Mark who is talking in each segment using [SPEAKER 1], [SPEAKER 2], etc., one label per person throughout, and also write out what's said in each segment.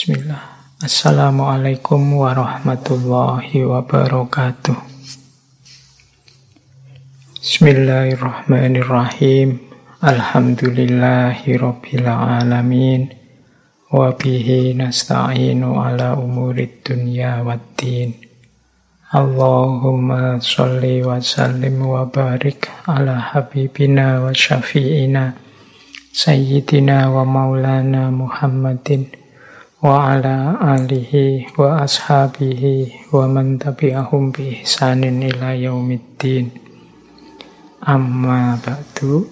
[SPEAKER 1] Bismillah. Assalamualaikum warahmatullahi wabarakatuh. Bismillahirrahmanirrahim. Alhamdulillahi rabbil alamin. Wa bihi nasta'inu ala umurid dunya waddin. Allahumma sholli wa sallim wa barik ala habibina wa syafi'ina Sayyidina wa maulana Muhammadin wa ala alihi wa ashabihi wa man tabi'ahum bi ihsanin ila yaumiddin. Amma ba'du.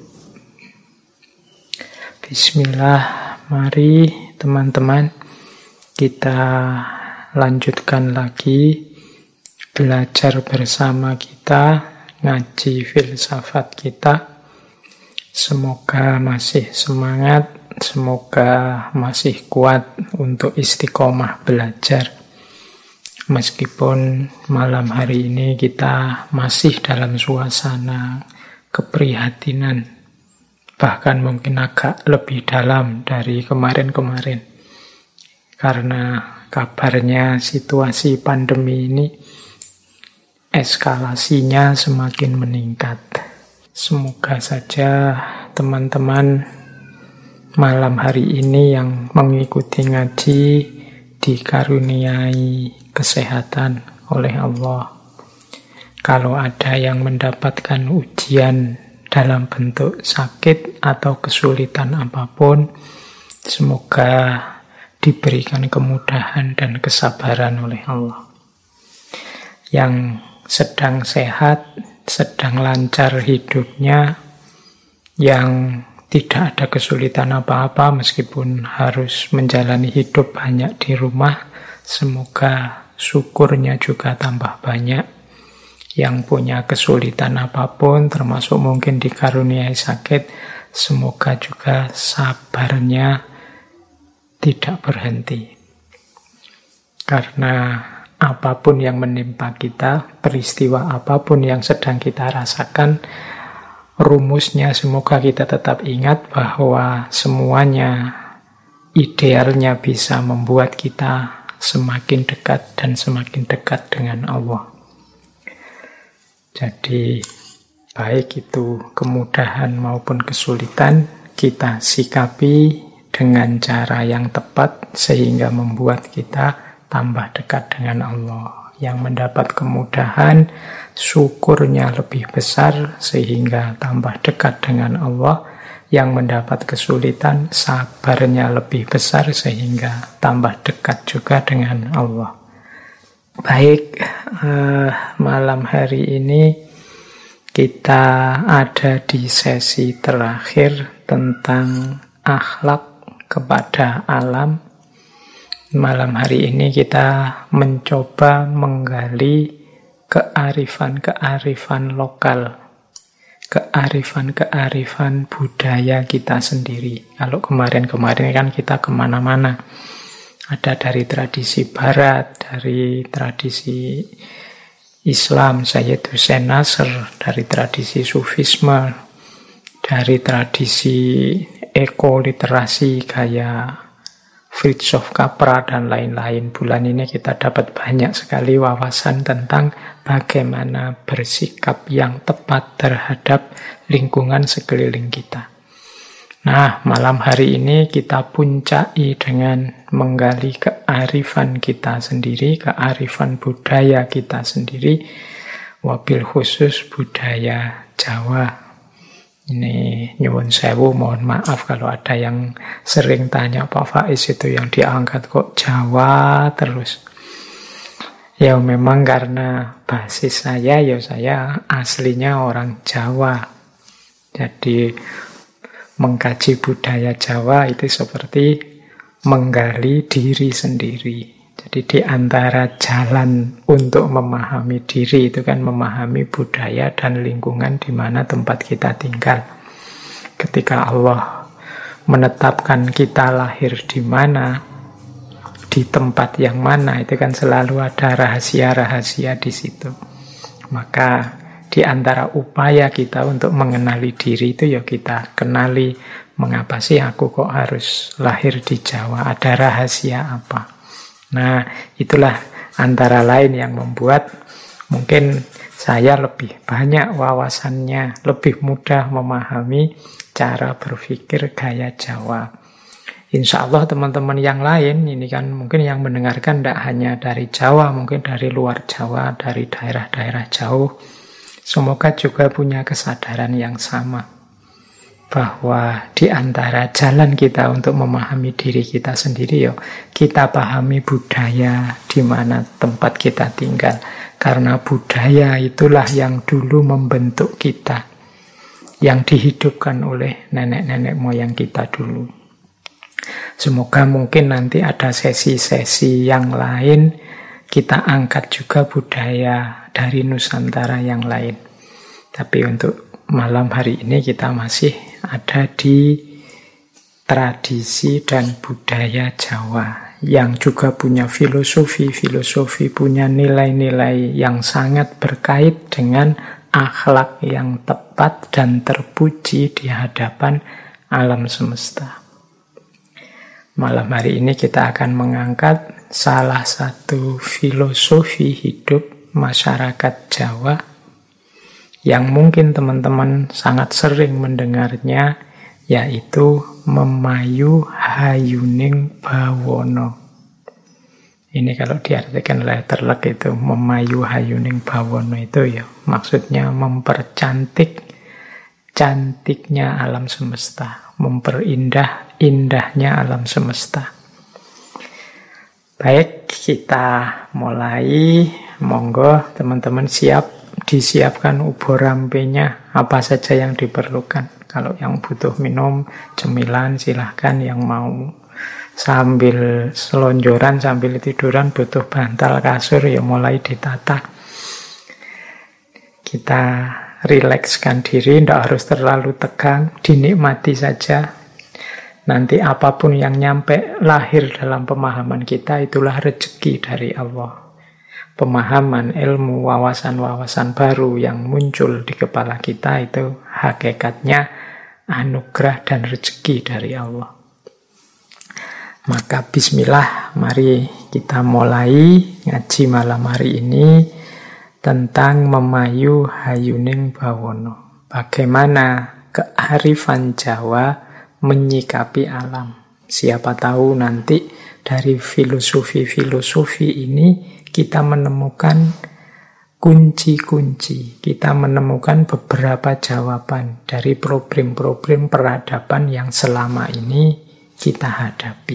[SPEAKER 1] Bismillah, mari teman-teman kita lanjutkan lagi belajar bersama kita, ngaji filsafat kita. Semoga masih semangat, semoga masih kuat untuk istiqomah belajar. Meskipun malam hari ini kita masih dalam suasana keprihatinan, bahkan mungkin agak lebih dalam dari kemarin-kemarin. Karena kabarnya situasi pandemi ini eskalasinya semakin meningkat. Semoga saja teman-teman malam hari ini yang mengikuti ngaji dikaruniai kesehatan oleh Allah. Kalau ada yang mendapatkan ujian dalam bentuk sakit atau kesulitan apapun, semoga diberikan kemudahan dan kesabaran oleh Allah. Yang sedang sehat, sedang lancar hidupnya, yang tidak ada kesulitan apa-apa meskipun harus menjalani hidup banyak di rumah, semoga syukurnya juga tambah banyak. Yang punya kesulitan apapun, termasuk mungkin dikaruniai sakit, semoga juga sabarnya tidak berhenti. Karena apapun yang menimpa kita, peristiwa apapun yang sedang kita rasakan, rumusnya semoga kita tetap ingat bahwa semuanya idealnya bisa membuat kita semakin dekat dan semakin dekat dengan Allah. Jadi baik itu kemudahan maupun kesulitan, kita sikapi dengan cara yang tepat sehingga membuat kita tambah dekat dengan Allah. Yang mendapat kemudahan, syukurnya lebih besar sehingga tambah dekat dengan Allah. Yang mendapat kesulitan, sabarnya lebih besar sehingga tambah dekat juga dengan Allah. Baik, malam hari ini kita ada di sesi terakhir tentang akhlak kepada alam. Malam hari ini kita mencoba menggali kearifan-kearifan lokal, kearifan-kearifan budaya kita sendiri. Kalau kemarin-kemarin kan kita kemana-mana. Ada dari tradisi barat, dari tradisi Islam, Sayyid Hussein Nasr, dari tradisi Sufisme, dari tradisi ekoliterasi gaya Fritjof Capra dan lain-lain. Bulan ini kita dapat banyak sekali wawasan tentang bagaimana bersikap yang tepat terhadap lingkungan sekeliling kita. Nah, malam hari ini kita puncai dengan menggali kearifan kita sendiri, kearifan budaya kita sendiri, wabil khusus budaya Jawa. Ini nyuwun sewu, mohon maaf kalau ada yang sering tanya, Pak Faiz itu yang diangkat kok Jawa terus. Ya memang karena basis saya aslinya orang Jawa. Jadi mengkaji budaya Jawa itu seperti menggali diri sendiri. Jadi di antara jalan untuk memahami diri itu kan memahami budaya dan lingkungan di mana tempat kita tinggal. Ketika Allah menetapkan kita lahir di mana, di tempat yang mana, itu kan selalu ada rahasia-rahasia di situ. Maka di antara upaya kita untuk mengenali diri itu ya kita kenali Mengapa sih aku kok harus lahir di Jawa? Ada rahasia apa? Nah, itulah antara lain yang membuat mungkin saya lebih banyak wawasannya, lebih mudah memahami cara berpikir gaya Jawa. Insya Allah teman-teman yang lain, ini kan mungkin yang mendengarkan tidak hanya dari Jawa, mungkin dari luar Jawa, dari daerah-daerah jauh. Semoga juga punya kesadaran yang sama, bahwa di antara jalan kita untuk memahami diri kita sendiri, kita pahami budaya di mana tempat kita tinggal. Karena budaya itulah yang dulu membentuk kita, yang dihidupkan oleh nenek-nenek moyang kita dulu. Semoga mungkin nanti ada sesi-sesi yang lain, kita angkat juga budaya dari Nusantara yang lain. Tapi untuk malam hari ini kita masih ada di tradisi dan budaya Jawa, yang juga punya filosofi, punya nilai-nilai yang sangat berkait dengan akhlak yang tepat dan terpuji di hadapan alam semesta. Malam hari ini kita akan mengangkat salah satu filosofi hidup masyarakat Jawa yang mungkin teman-teman sangat sering mendengarnya, yaitu Memayu Hayuning Bawono. Ini kalau diartikan letterlek itu, Memayu Hayuning Bawono itu maksudnya mempercantik cantiknya alam semesta, memperindah indahnya alam semesta. Baik, kita mulai. Monggo teman-teman disiapkan ubur rampenya, apa saja yang diperlukan. Kalau yang butuh minum, cemilan, silahkan. Yang mau sambil selonjoran, sambil tiduran, butuh bantal, kasur, mulai ditata. Kita rilekskan diri, tidak harus terlalu tegang, dinikmati saja. Nanti apapun yang nyampe lahir dalam pemahaman kita, itulah rezeki dari Allah. Pemahaman, ilmu, wawasan-wawasan baru yang muncul di kepala kita itu hakikatnya anugerah dan rezeki dari Allah. Maka bismillah, mari kita mulai ngaji malam hari ini tentang Memayu Hayuning Bawono. Bagaimana kearifan Jawa menyikapi alam. Siapa tahu nanti dari filosofi-filosofi ini kita menemukan kunci-kunci, kita menemukan beberapa jawaban dari problem-problem peradaban yang selama ini kita hadapi.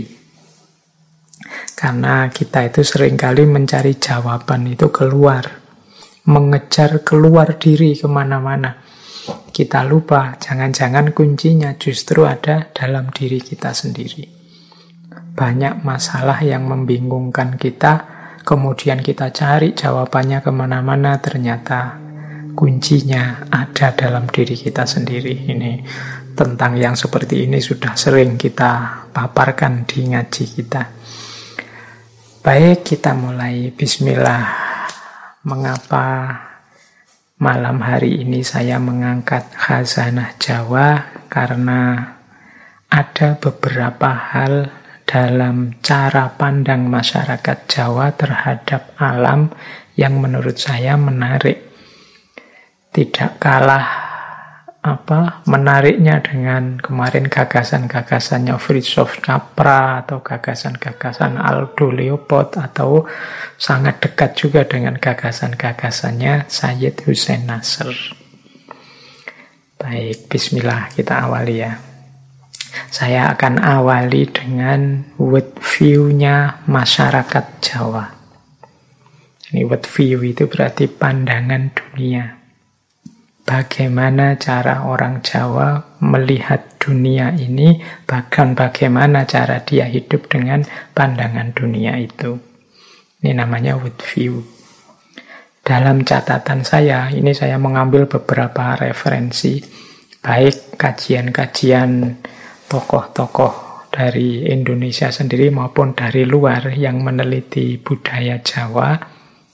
[SPEAKER 1] Karena kita itu seringkali mencari jawaban itu keluar, mengejar keluar diri kemana-mana. Kita lupa, jangan-jangan kuncinya justru ada dalam diri kita sendiri. Banyak masalah yang membingungkan kita, kemudian kita cari jawabannya kemana-mana, ternyata kuncinya ada dalam diri kita sendiri. Ini tentang yang seperti ini sudah sering kita paparkan di ngaji kita. Baik, kita mulai. Bismillah. Mengapa malam hari ini saya mengangkat khazanah Jawa? Karena ada beberapa hal dalam cara pandang masyarakat Jawa terhadap alam yang menurut saya menarik. Tidak kalah menariknya dengan kemarin gagasan-gagasannya Fritjof Capra atau gagasan-gagasan Aldo Leopold, atau sangat dekat juga dengan gagasan-gagasannya Sayyid Hussein Nasr. Baik, bismillah, kita awali ya. Saya akan awali dengan world view-nya masyarakat Jawa. Ini world view itu berarti pandangan dunia. Bagaimana cara orang Jawa melihat dunia ini, bahkan bagaimana cara dia hidup dengan pandangan dunia itu. Ini namanya world view. Dalam catatan saya, ini saya mengambil beberapa referensi, baik kajian-kajian tokoh-tokoh dari Indonesia sendiri maupun dari luar yang meneliti budaya Jawa.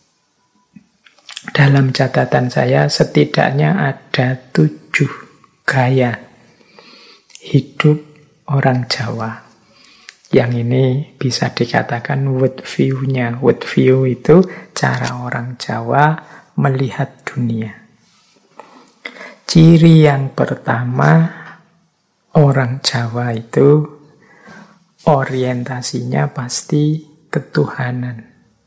[SPEAKER 1] Dalam catatan saya setidaknya ada 7 gaya hidup orang Jawa. Yang ini bisa dikatakan world view-nya. World view itu cara orang Jawa melihat dunia. Ciri yang pertama, orang Jawa itu orientasinya pasti ketuhanan.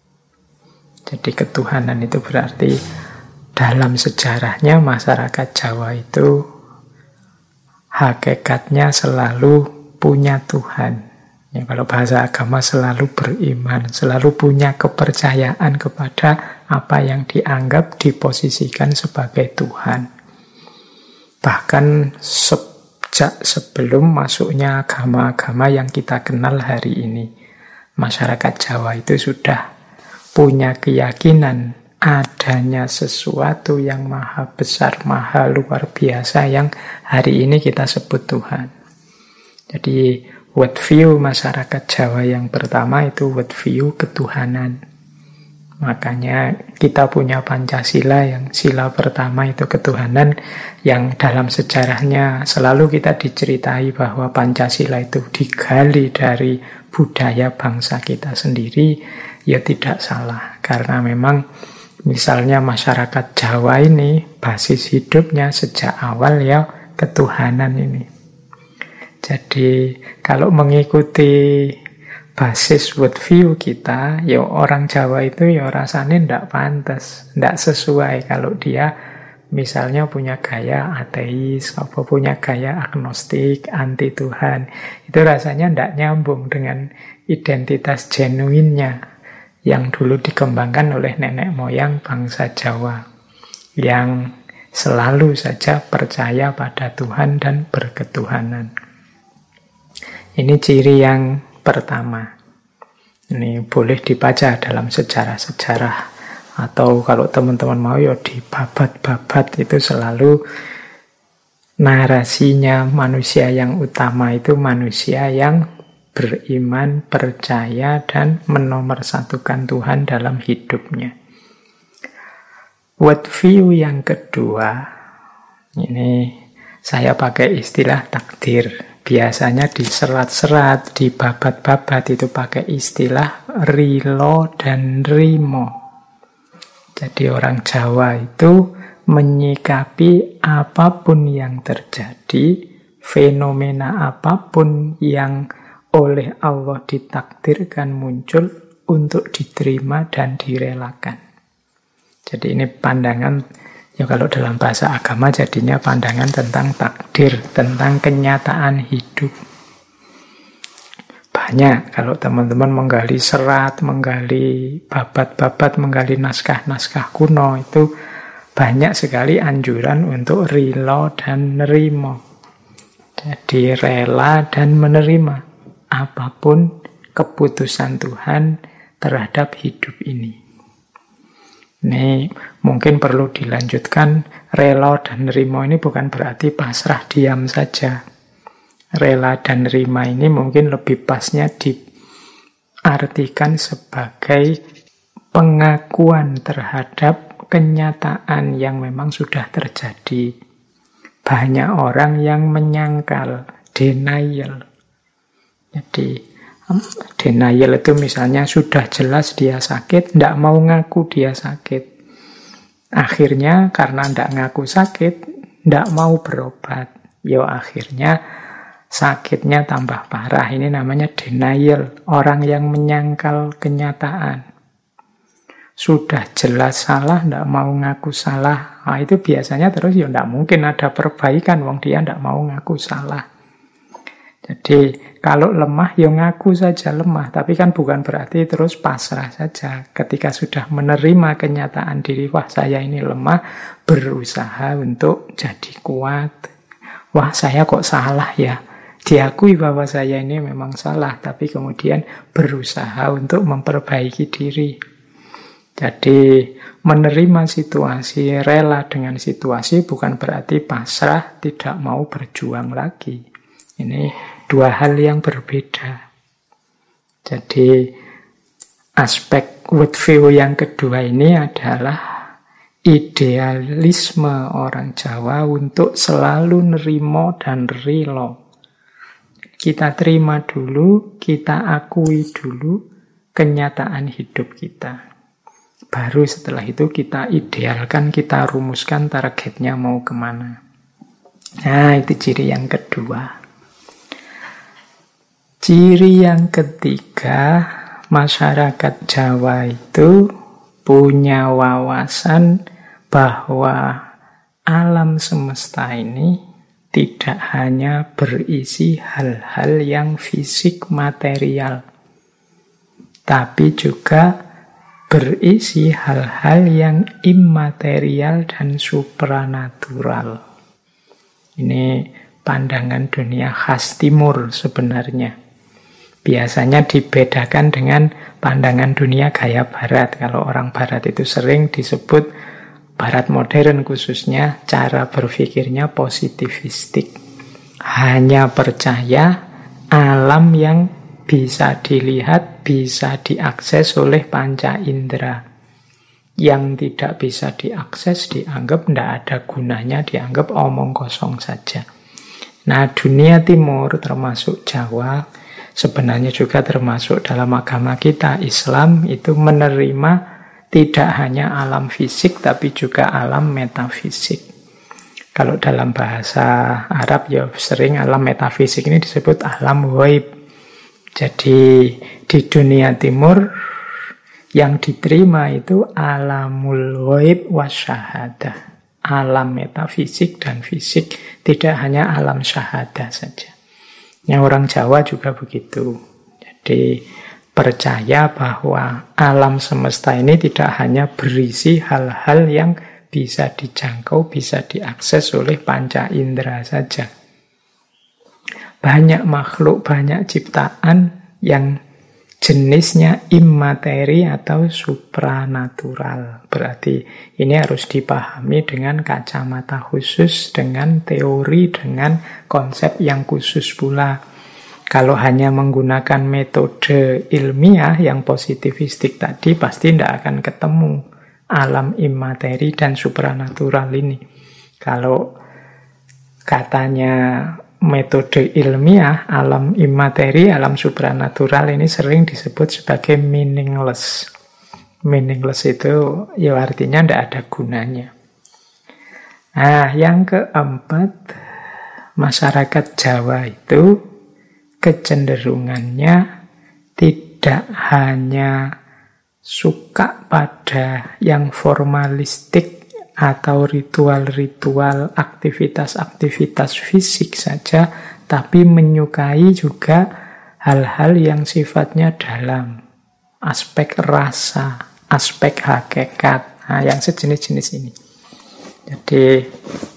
[SPEAKER 1] Jadi ketuhanan itu berarti dalam sejarahnya masyarakat Jawa itu hakikatnya selalu punya Tuhan. Ya, kalau bahasa agama selalu beriman, selalu punya kepercayaan kepada apa yang dianggap diposisikan sebagai Tuhan. Bahkan sejak sebelum masuknya agama-agama yang kita kenal hari ini, masyarakat Jawa itu sudah punya keyakinan adanya sesuatu yang maha besar, maha luar biasa yang hari ini kita sebut Tuhan. Jadi world view masyarakat Jawa yang pertama itu world view ketuhanan. Makanya kita punya Pancasila yang sila pertama itu ketuhanan, yang dalam sejarahnya selalu kita diceritai bahwa Pancasila itu digali dari budaya bangsa kita sendiri. Ya tidak salah, karena memang misalnya masyarakat Jawa ini basis hidupnya sejak awal ya ketuhanan ini. Jadi kalau mengikuti basis worldview kita, ya orang Jawa itu ya rasanya tidak pantas, tidak sesuai kalau dia misalnya punya gaya ateis, apa punya gaya agnostik, anti Tuhan. Itu rasanya tidak nyambung dengan identitas genuinnya yang dulu dikembangkan oleh nenek moyang bangsa Jawa, yang selalu saja percaya pada Tuhan dan berketuhanan. Ini ciri yang pertama. Ini boleh dibaca dalam sejarah-sejarah. Atau kalau teman-teman mau ya di babat-babat itu selalu narasinya manusia yang utama itu manusia yang beriman, percaya, dan menomorsatukan Tuhan dalam hidupnya. World view yang kedua, ini saya pakai istilah takdir. Biasanya di serat-serat, di babat-babat itu pakai istilah rilo dan rimo. Jadi orang Jawa itu menyikapi apapun yang terjadi, fenomena apapun yang oleh Allah ditakdirkan muncul untuk diterima dan direlakan. Jadi ini pandangan, ya kalau dalam bahasa agama jadinya pandangan tentang takdir, tentang kenyataan hidup. Banyak kalau teman-teman menggali serat, menggali babat-babat, menggali naskah-naskah kuno, itu banyak sekali anjuran untuk rilo dan nerimo. Jadi rela dan menerima apapun keputusan Tuhan terhadap hidup ini. Ini mungkin perlu dilanjutkan, rela dan nerima ini bukan berarti pasrah diam saja. Rela dan nerima ini mungkin lebih pasnya diartikan sebagai pengakuan terhadap kenyataan yang memang sudah terjadi. Banyak orang yang menyangkal, denial. Jadi denial itu misalnya sudah jelas dia sakit, tidak mau ngaku dia sakit. Akhirnya karena tidak ngaku sakit, tidak mau berobat. Ya akhirnya sakitnya tambah parah. Ini namanya denial. Orang yang menyangkal kenyataan. Sudah jelas salah, tidak mau ngaku salah. Nah, itu biasanya terus ya tidak mungkin ada perbaikan. Wong dia tidak mau ngaku salah. Jadi kalau lemah ya ngaku saja lemah, tapi kan bukan berarti terus pasrah saja. Ketika sudah menerima kenyataan diri, wah saya ini lemah, berusaha untuk jadi kuat. Wah saya kok salah ya. Diakui bahwa saya ini memang salah, tapi kemudian berusaha untuk memperbaiki diri. Jadi menerima situasi, rela dengan situasi bukan berarti pasrah, tidak mau berjuang lagi. Ini dua hal yang berbeda. Jadi aspek worldview yang kedua ini adalah idealisme orang Jawa untuk selalu nerimo dan rilo Kita terima dulu, kita akui dulu kenyataan hidup kita. Baru setelah itu kita idealkan, kita rumuskan targetnya mau kemana. Nah, itu ciri yang kedua. Ciri yang ketiga, masyarakat Jawa itu punya wawasan bahwa alam semesta ini tidak hanya berisi hal-hal yang fisik material, tapi juga berisi hal-hal yang immaterial dan supranatural. Ini pandangan dunia khas timur sebenarnya. Biasanya dibedakan dengan pandangan dunia gaya barat. Kalau orang barat itu sering disebut, barat modern khususnya, cara berpikirnya positivistik. Hanya percaya alam yang bisa dilihat, bisa diakses oleh panca indera. Yang tidak bisa diakses dianggap tidak ada gunanya, dianggap omong kosong saja. Nah, dunia timur termasuk Jawa, sebenarnya juga termasuk dalam agama kita, Islam, itu menerima tidak hanya alam fisik, tapi juga alam metafisik. Kalau dalam bahasa Arab ya sering alam metafisik ini disebut alam ghaib. Jadi di dunia timur yang diterima itu alamul ghaib wasyahadah. Alam metafisik dan fisik, tidak hanya alam syahadah saja. Yang orang Jawa juga begitu. Jadi percaya bahwa alam semesta ini tidak hanya berisi hal-hal yang bisa dijangkau, bisa diakses oleh panca indera saja. Banyak makhluk, banyak ciptaan yang jenisnya immateri atau supranatural. Berarti ini harus dipahami dengan kacamata khusus, dengan teori, dengan konsep yang khusus pula. Kalau hanya menggunakan metode ilmiah yang positivistik tadi, pasti tidak akan ketemu alam immateri dan supranatural ini. Kalau katanya metode ilmiah, alam immateri, alam supranatural ini sering disebut sebagai meaningless. Meaningless itu ya artinya tidak ada gunanya. Nah, yang keempat, masyarakat Jawa itu kecenderungannya tidak hanya suka pada yang formalistik atau ritual-ritual, aktivitas-aktivitas fisik saja, tapi menyukai juga hal-hal yang sifatnya dalam, aspek rasa, aspek hakikat, nah, yang sejenis-jenis ini. Jadi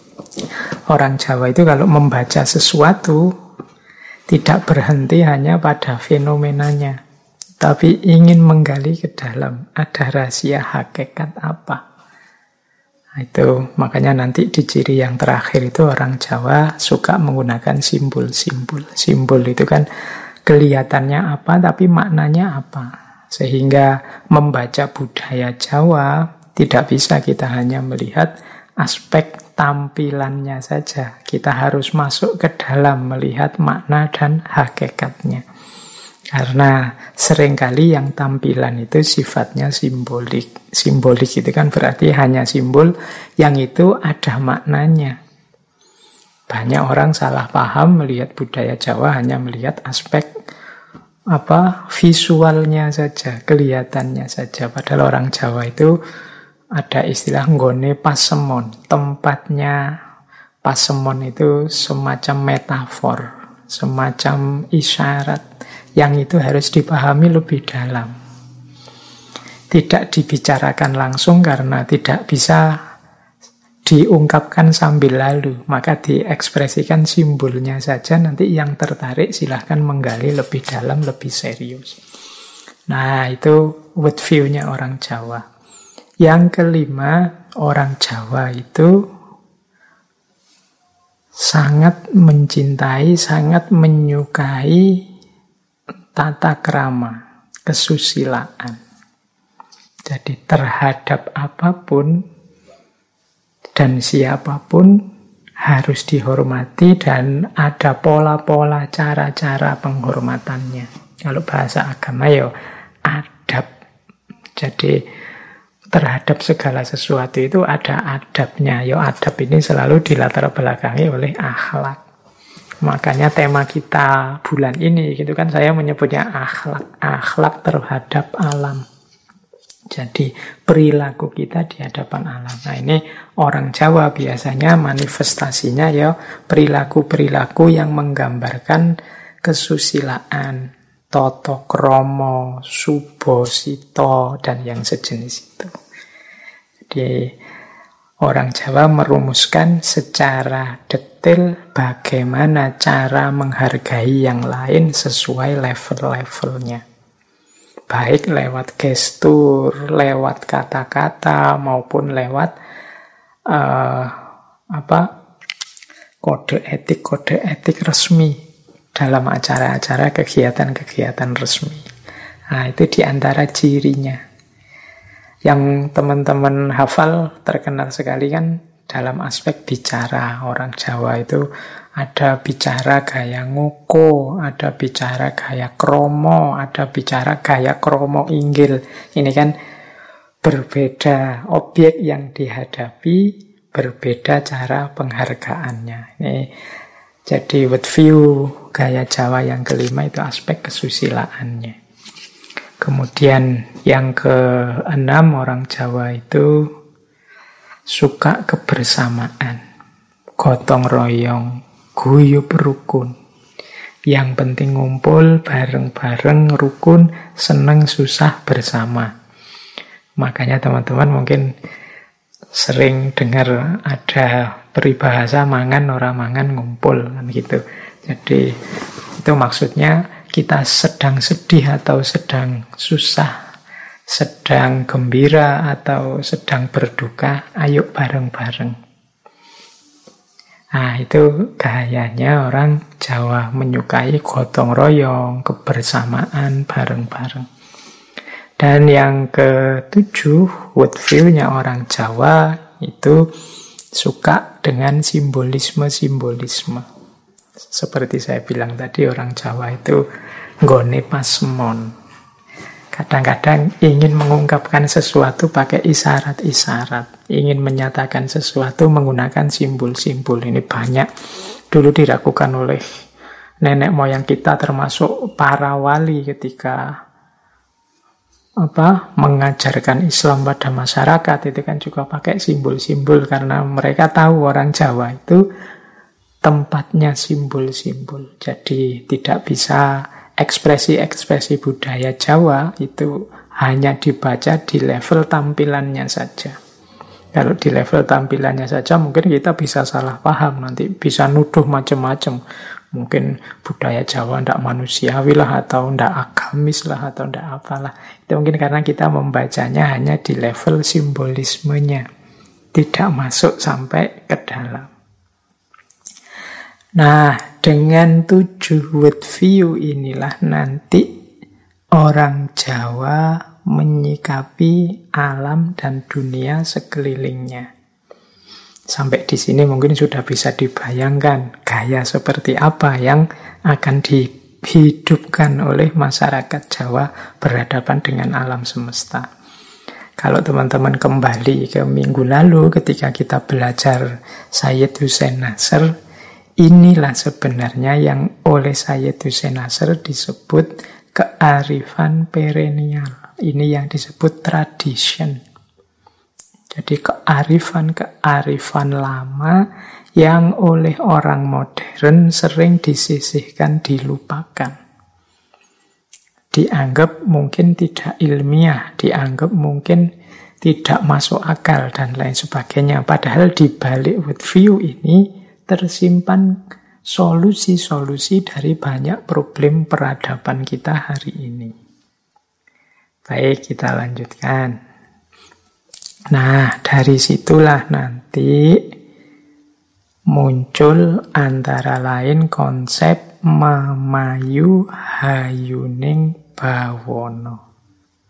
[SPEAKER 1] orang Jawa itu kalau membaca sesuatu tidak berhenti hanya pada fenomenanya, tapi ingin menggali ke dalam, ada rahasia hakikat apa. Nah, itu makanya nanti di ciri yang terakhir itu orang Jawa suka menggunakan simbol-simbol. Simbol itu kan kelihatannya apa tapi maknanya apa. Sehingga membaca budaya Jawa tidak bisa kita hanya melihat aspek tampilannya saja. Kita harus masuk ke dalam melihat makna dan hakikatnya. Karena seringkali yang tampilan itu sifatnya simbolik. Simbolik itu kan berarti hanya simbol yang itu ada maknanya. Banyak orang salah paham melihat budaya Jawa hanya melihat aspek visualnya saja, kelihatannya saja. Padahal orang Jawa itu ada istilah nggone pasemon. Tempatnya pasemon itu semacam metafor, semacam isyarat yang itu harus dipahami lebih dalam. Tidak dibicarakan langsung karena tidak bisa diungkapkan sambil lalu, maka diekspresikan simbolnya saja. Nanti yang tertarik silahkan menggali lebih dalam, lebih serius. Nah, itu world view-nya orang Jawa. Yang kelima, orang Jawa itu sangat mencintai, sangat menyukai tata krama, kesusilaan. Jadi terhadap apapun dan siapapun harus dihormati dan ada pola-pola cara-cara penghormatannya. Kalau bahasa agama ya adab. Jadi terhadap segala sesuatu itu ada adabnya. Ya adab ini selalu dilatar belakangi oleh akhlak. Makanya tema kita bulan ini gitu kan, saya menyebutnya akhlak terhadap alam. Jadi perilaku kita di hadapan alam. Nah ini orang Jawa biasanya manifestasinya ya perilaku-perilaku yang menggambarkan kesusilaan, toto kromo, subo, sito, dan yang sejenis itu. Jadi orang Jawa merumuskan secara detail bagaimana cara menghargai yang lain sesuai level-levelnya. Baik lewat gestur, lewat kata-kata, maupun lewat kode etik resmi dalam acara-acara kegiatan-kegiatan resmi. Nah, itu diantara cirinya. Yang teman-teman hafal terkenal sekali kan dalam aspek bicara. Orang Jawa itu ada bicara gaya ngoko, ada bicara gaya kromo, ada bicara gaya kromo inggil. Ini kan berbeda objek yang dihadapi, berbeda cara penghargaannya. Ini jadi with view gaya Jawa yang kelima itu aspek kesusilaannya. Kemudian yang keenam, orang Jawa itu suka kebersamaan, gotong royong, guyub rukun. Yang penting ngumpul bareng-bareng, rukun, seneng susah bersama. Makanya teman-teman mungkin sering dengar ada peribahasa mangan ora mangan ngumpul kan gitu. Jadi itu maksudnya kita sedang sedih atau sedang susah, sedang gembira atau sedang berduka, ayo bareng-bareng. Nah, itu gayanya orang Jawa, menyukai gotong royong, kebersamaan bareng-bareng. Dan yang ketujuh, worldview-nya orang Jawa itu suka dengan simbolisme-simbolisme. Seperti saya bilang tadi, orang Jawa itu nggone pasemon. Kadang-kadang ingin mengungkapkan sesuatu pakai isyarat-isyarat. Ingin menyatakan sesuatu menggunakan simbol-simbol. Ini banyak dulu dilakukan oleh nenek moyang kita, termasuk para wali ketika mengajarkan Islam pada masyarakat. Itu kan juga pakai simbol-simbol, karena mereka tahu orang Jawa itu tempatnya simbol-simbol. Jadi tidak bisa ekspresi-ekspresi budaya Jawa itu hanya dibaca di level tampilannya saja. Kalau di level tampilannya saja mungkin kita bisa salah paham, nanti bisa nuduh macam-macam. Mungkin budaya Jawa tidak manusiawi lah, atau tidak agamis lah, atau tidak apalah. Itu mungkin karena kita membacanya hanya di level simbolismenya, tidak masuk sampai ke dalam. Nah, dengan 7 worldview inilah nanti orang Jawa menyikapi alam dan dunia sekelilingnya. Sampai di sini mungkin sudah bisa dibayangkan gaya seperti apa yang akan dihidupkan oleh masyarakat Jawa berhadapan dengan alam semesta. Kalau teman-teman kembali ke minggu lalu ketika kita belajar Sayyid Hussein Nasr, inilah sebenarnya yang oleh Sayyid Hussein Nasr disebut kearifan perennial. Ini yang disebut tradition. Jadi kearifan lama yang oleh orang modern sering disisihkan, dilupakan. Dianggap mungkin tidak ilmiah, dianggap mungkin tidak masuk akal, dan lain sebagainya. Padahal di balik worldview ini tersimpan solusi-solusi dari banyak problem peradaban kita hari ini. Baik, kita lanjutkan. Nah, dari situlah nanti muncul antara lain konsep mamayu hayuning bawono.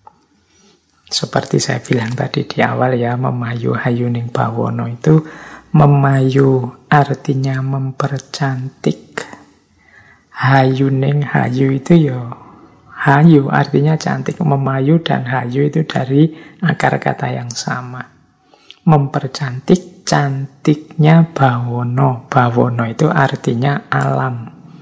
[SPEAKER 1] Seperti saya bilang tadi di awal ya, memayu hayuning bawono itu Memayu artinya mempercantik. Hayuning, hayu itu ya hayu artinya cantik. Memayu dan hayu itu dari akar kata yang sama. Mempercantik, cantiknya bawono. Bawono itu artinya alam.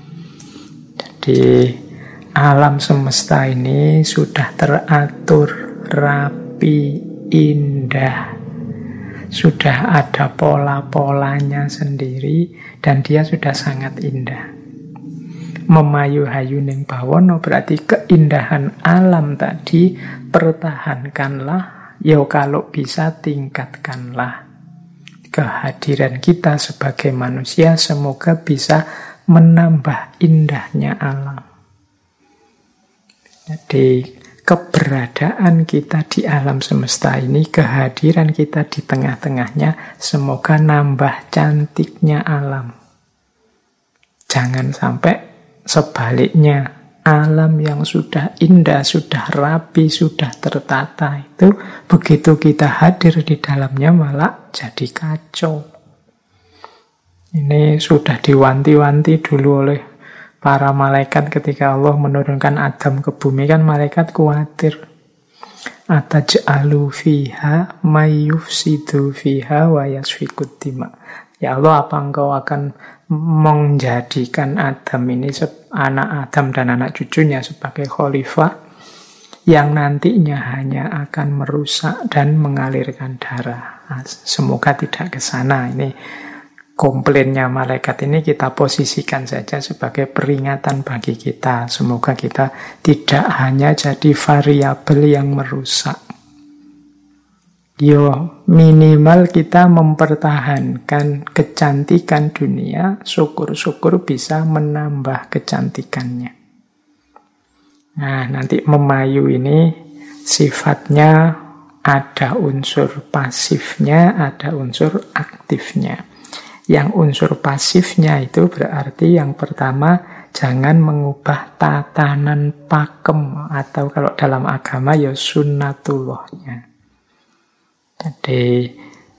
[SPEAKER 1] Jadi alam semesta ini sudah teratur, rapi, indah. Sudah ada pola-polanya sendiri dan dia sudah sangat indah. Memayu hayuning bawono berarti keindahan alam tadi pertahankanlah, ya kalau bisa tingkatkanlah. Kehadiran kita sebagai manusia semoga bisa menambah indahnya alam. Jadi keberadaan kita di alam semesta ini, kehadiran kita di tengah-tengahnya, semoga nambah cantiknya alam. Jangan sampai sebaliknya, alam yang sudah indah, sudah rapi, sudah tertata itu, begitu kita hadir di dalamnya malah jadi kacau. Ini sudah diwanti-wanti dulu oleh para malaikat ketika Allah menurunkan Adam ke bumi, kan malaikat khawatir. Ataj'alu fiha may yufsidu fiha wa yasfikud dima. Ya Allah, apa engkau akan menjadikan Adam ini, anak Adam dan anak cucunya sebagai khalifah yang nantinya hanya akan merusak dan mengalirkan darah. Semoga tidak ke sana. Ini komplainnya malaikat ini kita posisikan saja sebagai peringatan bagi kita. Semoga kita tidak hanya jadi variabel yang merusak. Minimal kita mempertahankan kecantikan dunia, syukur-syukur bisa menambah kecantikannya. Nah, nanti memayu ini sifatnya ada unsur pasifnya, ada unsur aktifnya. Yang unsur pasifnya itu berarti yang pertama, jangan mengubah tatanan pakem, atau kalau dalam agama ya sunnatullahnya. Jadi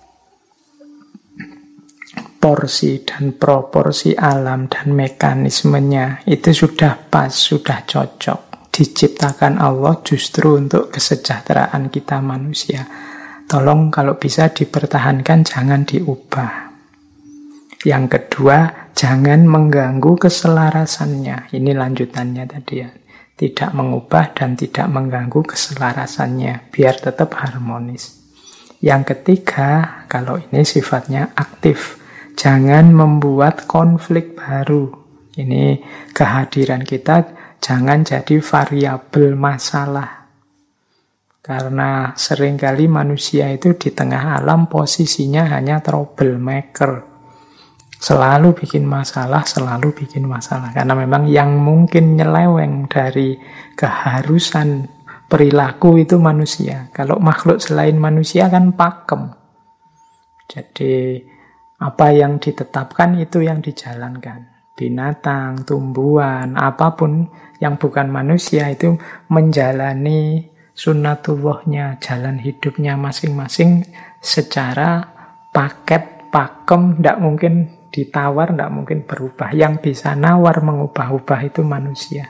[SPEAKER 1] porsi dan proporsi alam dan mekanismenya itu sudah pas, sudah cocok. Diciptakan Allah justru untuk kesejahteraan kita manusia. Tolong kalau bisa dipertahankan, jangan diubah. Yang kedua, jangan mengganggu keselarasannya. Ini lanjutannya tadi ya. Tidak mengubah dan tidak mengganggu keselarasannya, biar tetap harmonis. Yang ketiga, kalau ini sifatnya aktif, jangan membuat konflik baru. Ini kehadiran kita jangan jadi variabel masalah. Karena seringkali manusia itu di tengah alam posisinya hanya troublemaker. Selalu bikin masalah. Karena memang yang mungkin nyeleweng dari keharusan perilaku itu manusia. Kalau makhluk selain manusia kan pakem. Jadi apa yang ditetapkan itu yang dijalankan. Binatang, tumbuhan, apapun yang bukan manusia itu menjalani sunnatullahnya, jalan hidupnya masing-masing secara paket, pakem, tidak mungkin ditawar, tidak mungkin berubah. Yang bisa nawar mengubah-ubah itu manusia.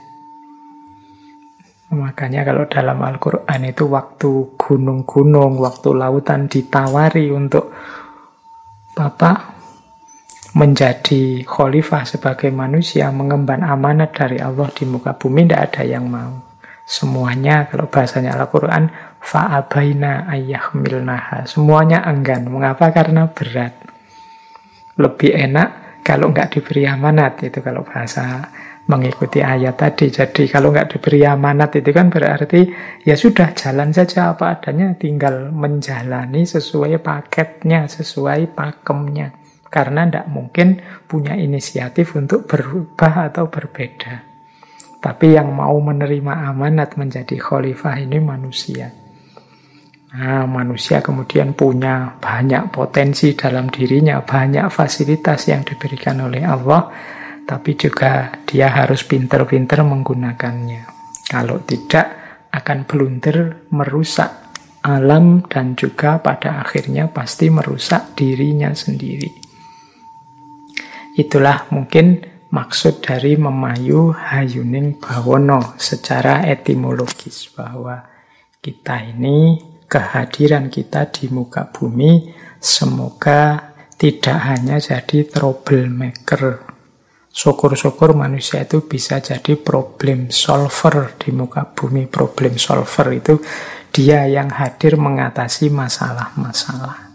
[SPEAKER 1] Makanya kalau dalam Al-Quran itu waktu gunung-gunung, waktu lautan ditawari untuk menjadi khalifah sebagai manusia, mengemban amanat dari Allah di muka bumi, tidak ada yang mau. Semuanya, kalau bahasanya Al-Quran, fa'abaina ayyahmilnaha. Semuanya enggan. Mengapa? Karena berat. Lebih enak kalau nggak diberi amanat. Itu kalau bahasa mengikuti ayat tadi. Jadi kalau nggak diberi amanat itu kan berarti ya sudah, jalan saja apa adanya, tinggal menjalani sesuai paketnya, sesuai pakemnya. Karena tidak mungkin punya inisiatif untuk berubah atau berbeda. Tapi yang mau menerima amanat menjadi khalifah ini manusia. Nah, manusia kemudian punya banyak potensi dalam dirinya, banyak fasilitas yang diberikan oleh Allah, tapi juga dia harus pintar-pintar menggunakannya. Kalau tidak, akan blunder, merusak alam dan juga pada akhirnya pasti merusak dirinya sendiri. Itulah mungkin maksud dari memayu hayuning bawono secara etimologis, bahwa kita ini, kehadiran kita di muka bumi semoga tidak hanya jadi troublemaker. Syukur-syukur manusia itu bisa jadi problem solver di muka bumi. Problem solver itu dia yang hadir mengatasi masalah-masalah.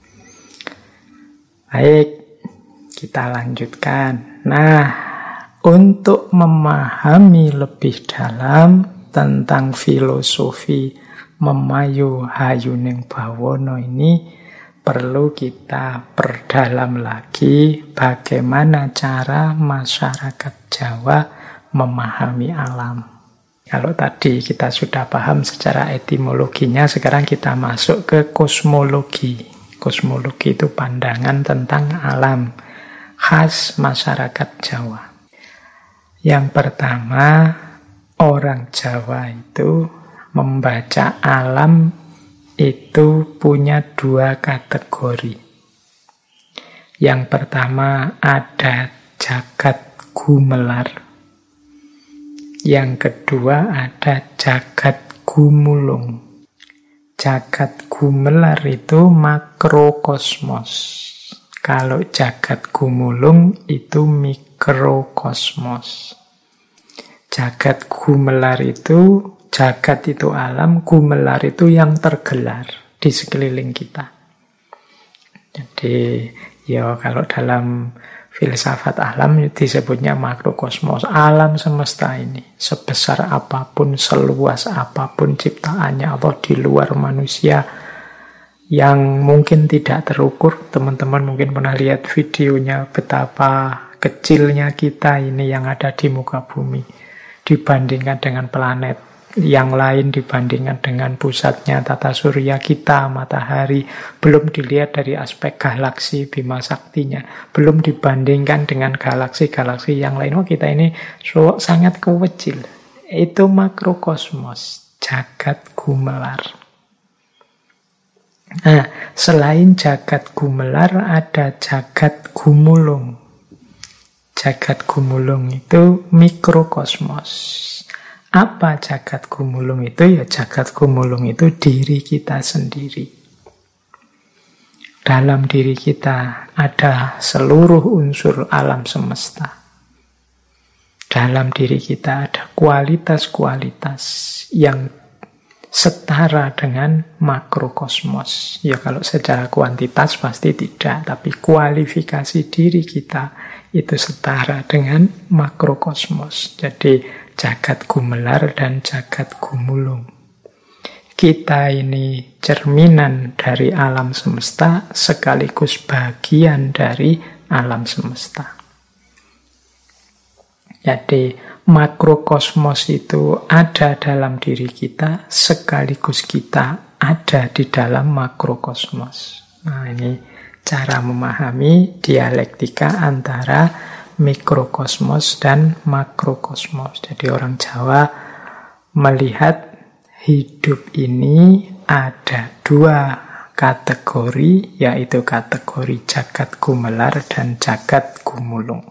[SPEAKER 1] Baik, kita lanjutkan. Nah, untuk memahami lebih dalam tentang filosofi memayu hayuning bawono ini, perlu kita perdalam lagi bagaimana cara masyarakat Jawa memahami alam. Kalau tadi kita sudah paham secara etimologinya, sekarang kita masuk ke kosmologi. Kosmologi itu pandangan tentang alam khas masyarakat Jawa. Yang pertama, orang Jawa itu membaca alam itu punya dua kategori. Yang pertama ada jagat gumelar. Yang kedua ada jagat gumulung. Jagat gumelar itu makrokosmos. Kalau jagat gumulung itu mikrokosmos. Jagat gumelar itu, jagat itu alam, gumelar itu yang tergelar di sekeliling kita. Jadi, ya kalau dalam filsafat alam disebutnya makrokosmos. Alam semesta ini, sebesar apapun, seluas apapun ciptaannya Allah di luar manusia, yang mungkin tidak terukur. Teman-teman mungkin pernah lihat videonya betapa kecilnya kita ini yang ada di muka bumi dibandingkan dengan planet yang lain, dibandingkan dengan pusatnya tata surya kita, matahari. Belum dilihat dari aspek galaksi Bima Saktinya, belum dibandingkan dengan galaksi-galaksi yang lain. Oh, kita ini sangat kecil. Itu makrokosmos, jagat gumelar. Nah, selain jagat gumelar ada jagat gumulung. Jagat gumulung itu mikrokosmos. Apa jagat gumulung itu? Ya, jagat gumulung itu diri kita sendiri. Dalam diri kita ada seluruh unsur alam semesta. Dalam diri kita ada kualitas-kualitas yang setara dengan makrokosmos. Ya, kalau secara kuantitas pasti tidak, tapi kualifikasi diri kita itu setara dengan makrokosmos. Jadi jagat gumelar dan jagat gumulung. Kita ini cerminan dari alam semesta sekaligus bagian dari alam semesta. Jadi makrokosmos itu ada dalam diri kita sekaligus kita ada di dalam makrokosmos. Nah, ini cara memahami dialektika antara mikrokosmos dan makrokosmos. Jadi orang Jawa melihat hidup ini ada dua kategori, yaitu kategori jagat gumelar dan jagat gumulung.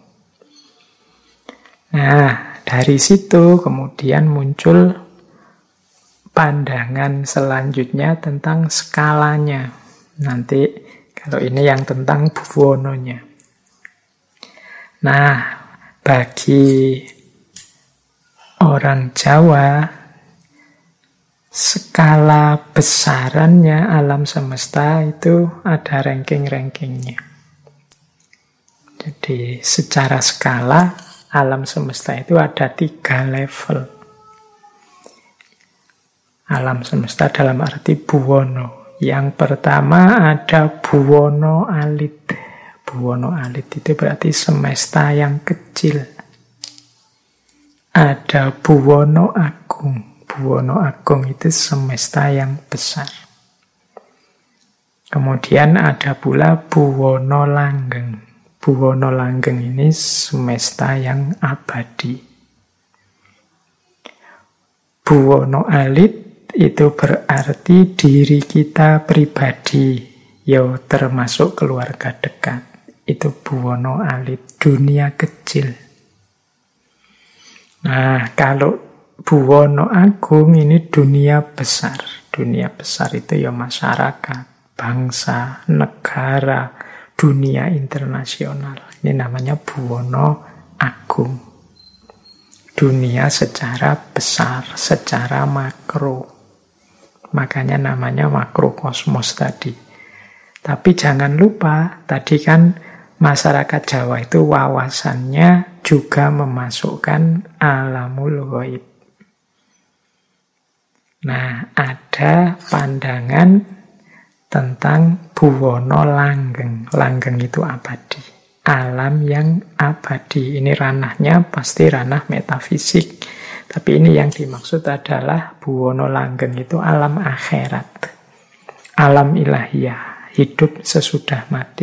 [SPEAKER 1] Nah, dari situ kemudian muncul pandangan selanjutnya tentang skalanya. Nanti kalau ini yang tentang buwononya. Nah, bagi orang Jawa, skala besarannya alam semesta itu ada ranking-rankingnya. Jadi secara skala alam semesta itu ada 3 level. Alam semesta dalam arti buwono. Yang pertama ada buwono alit. Buwono alit itu berarti semesta yang kecil. Ada buwono agung. Buwono agung itu semesta yang besar. Kemudian ada pula buwono langgeng. Buwono langgeng ini semesta yang abadi. Buwono alit itu berarti diri kita pribadi, yo termasuk keluarga dekat. Itu buwono alit, dunia kecil. Nah, kalau buwono agung ini dunia besar. Dunia besar itu ya masyarakat, bangsa, negara, dunia internasional. Ini namanya buwono agung. Dunia secara besar, secara makro. Makanya namanya makrokosmos tadi. Tapi jangan lupa, tadi kan masyarakat Jawa itu wawasannya juga memasukkan alamul ghaib. Nah, ada pandangan tentang buwono langgeng. Langgeng itu abadi. Alam yang abadi. Ini ranahnya pasti ranah metafisik. Tapi ini yang dimaksud adalah buwono langgeng itu alam akhirat. Alam ilahiyah, hidup sesudah mati.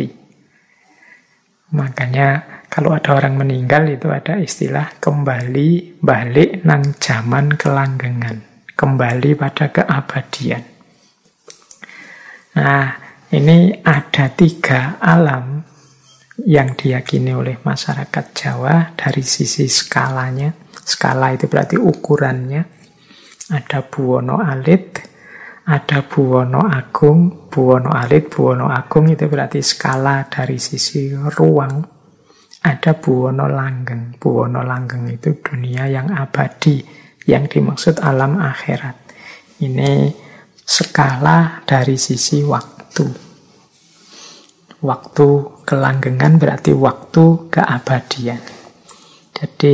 [SPEAKER 1] Makanya kalau ada orang meninggal itu ada istilah kembali balik nang jaman kelanggengan. Kembali pada keabadian. Nah, ini ada 3 alam yang diyakini oleh masyarakat Jawa dari sisi skalanya. Skala itu berarti ukurannya. Ada buwono alit, ada buwono agung. Buwono alit, buwono agung itu berarti skala dari sisi ruang. Ada buwono langgeng. Buwono langgeng itu dunia yang abadi, yang dimaksud alam akhirat. Ini skala dari sisi waktu. Waktu kelanggengan berarti waktu keabadian. Jadi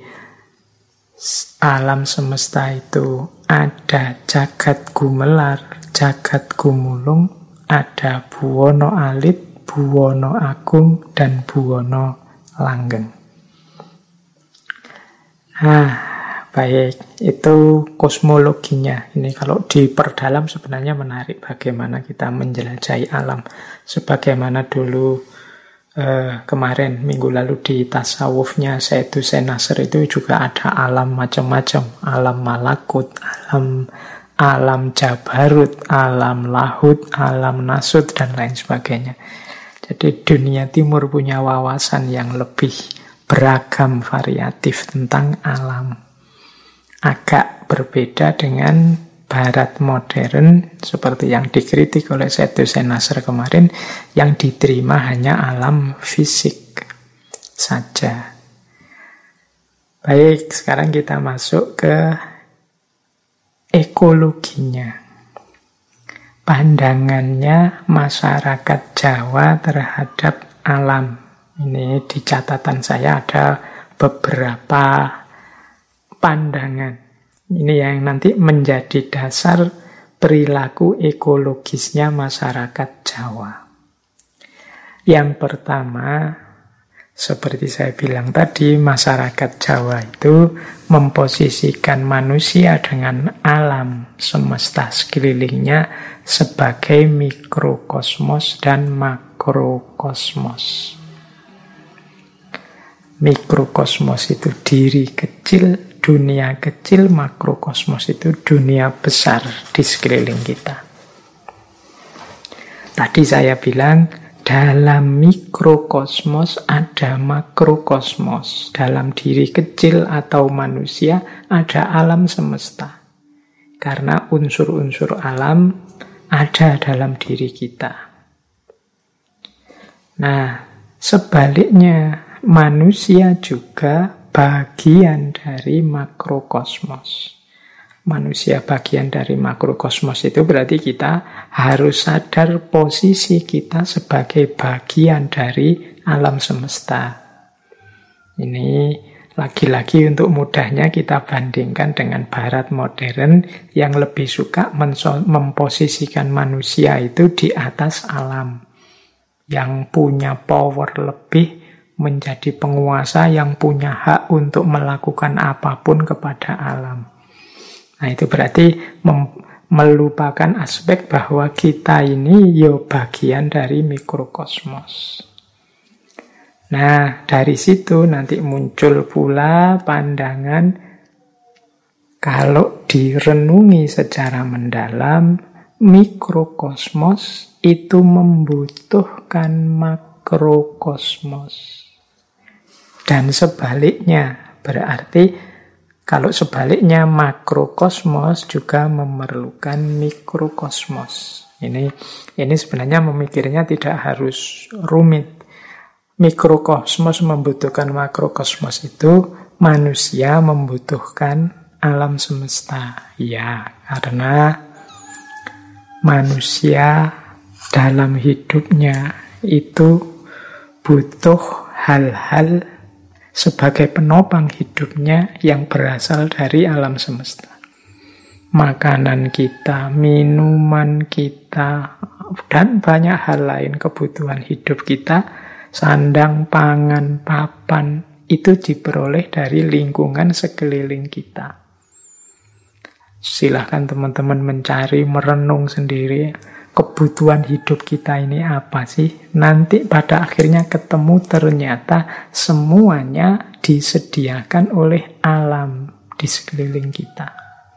[SPEAKER 1] alam semesta itu ada jagat gumelar, jagat gumulung, ada buwono alit, buwono agung, dan buwono langgeng. Nah, baik, itu kosmologinya. Ini kalau diperdalam sebenarnya menarik bagaimana kita menjelajahi alam. Sebagaimana dulu kemarin, minggu lalu di tasawufnya Syed Hussein Nasr itu juga ada alam macam-macam. Alam malakut, alam jabarut, alam lahut, alam nasut, dan lain sebagainya. Jadi dunia timur punya wawasan yang lebih beragam, variatif tentang alam. Agak berbeda dengan barat modern seperti yang dikritik oleh Syed Hussein Nasr kemarin, yang diterima hanya alam fisik saja. Baik, sekarang kita masuk ke ekologinya. Pandangannya masyarakat Jawa terhadap alam. Ini di catatan saya ada beberapa pandangan. Ini yang nanti menjadi dasar perilaku ekologisnya masyarakat Jawa. Yang pertama, seperti saya bilang tadi, masyarakat Jawa itu memposisikan manusia dengan alam semesta sekelilingnya sebagai mikrokosmos dan makrokosmos. Mikrokosmos itu diri kecil, dunia kecil, makrokosmos itu dunia besar di sekeliling kita. Tadi saya bilang, dalam mikrokosmos ada makrokosmos. Dalam diri kecil atau manusia ada alam semesta. Karena unsur-unsur alam ada dalam diri kita. Nah, sebaliknya, manusia juga bagian dari makrokosmos. Manusia bagian dari makrokosmos itu berarti kita harus sadar posisi kita sebagai bagian dari alam semesta. Ini lagi-lagi untuk mudahnya kita bandingkan dengan barat modern yang lebih suka memposisikan manusia itu di atas alam. Yang punya power lebih, menjadi penguasa, yang punya hak untuk melakukan apapun kepada alam. Nah, itu berarti melupakan aspek bahwa kita ini bagian dari mikrokosmos. Nah, dari situ nanti muncul pula pandangan kalau di direnungi secara mendalam, mikrokosmos itu membutuhkan makrokosmos. Dan sebaliknya, berarti kalau sebaliknya makrokosmos juga memerlukan mikrokosmos. Ini sebenarnya memikirnya tidak harus rumit. Mikrokosmos membutuhkan makrokosmos itu, manusia membutuhkan alam semesta. Ya, karena manusia dalam hidupnya itu butuh hal-hal sebagai penopang hidupnya yang berasal dari alam semesta. Makanan kita, minuman kita, dan banyak hal lain kebutuhan hidup kita, sandang, pangan, papan, itu diperoleh dari lingkungan sekeliling kita. Silahkan teman-teman mencari, merenung sendiri, kebutuhan hidup kita ini apa sih? Nanti pada akhirnya ketemu ternyata semuanya disediakan oleh alam di sekeliling kita.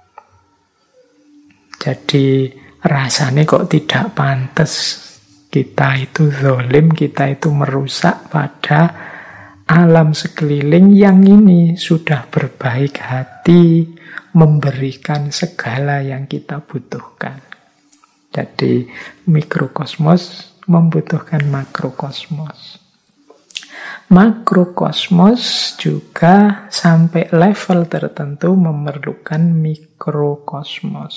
[SPEAKER 1] Jadi rasanya kok tidak pantas kita itu zalim, kita itu merusak pada alam sekeliling yang ini sudah berbaik hati, memberikan segala yang kita butuhkan. Jadi mikrokosmos membutuhkan makrokosmos. Makrokosmos juga sampai level tertentu memerlukan mikrokosmos.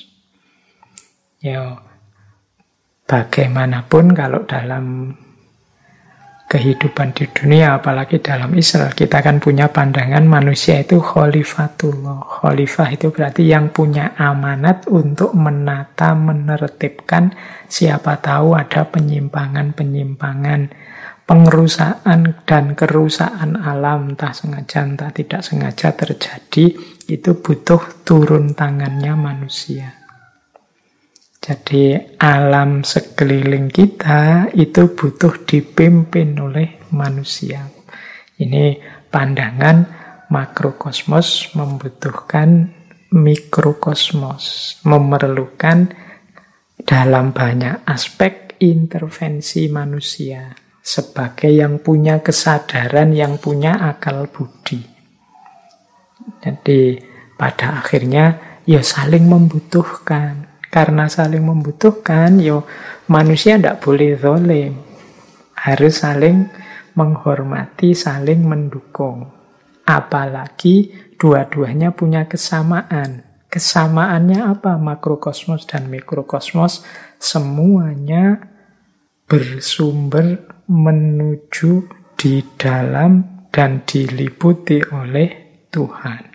[SPEAKER 1] Ya, bagaimanapun kalau dalam kehidupan di dunia, apalagi dalam Islam, kita kan punya pandangan manusia itu khalifatullah. Khalifah itu berarti yang punya amanat untuk menata, menertibkan, siapa tahu ada penyimpangan-penyimpangan, pengerusakan dan kerusakan alam, entah sengaja entah tidak sengaja terjadi, itu butuh turun tangannya manusia. Jadi alam sekeliling kita itu butuh dipimpin oleh manusia. Ini pandangan makrokosmos membutuhkan mikrokosmos, memerlukan dalam banyak aspek intervensi manusia sebagai yang punya kesadaran, yang punya akal budi. Jadi pada akhirnya ya saling membutuhkan. Karena saling membutuhkan, manusia tidak boleh zalim. Harus saling menghormati, saling mendukung. Apalagi dua-duanya punya kesamaan. Kesamaannya apa? Makrokosmos dan mikrokosmos semuanya bersumber menuju di dalam dan diliputi oleh Tuhan.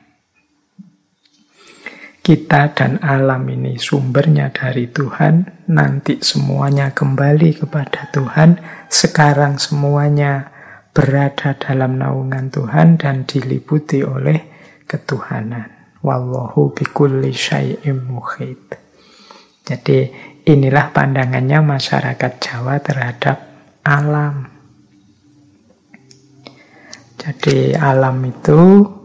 [SPEAKER 1] Kita dan alam ini sumbernya dari Tuhan, nanti semuanya kembali kepada Tuhan, sekarang semuanya berada dalam naungan Tuhan dan diliputi oleh ketuhanan. Wallahu bikulli syai'im muhit. Jadi inilah pandangannya masyarakat Jawa terhadap alam. Jadi alam itu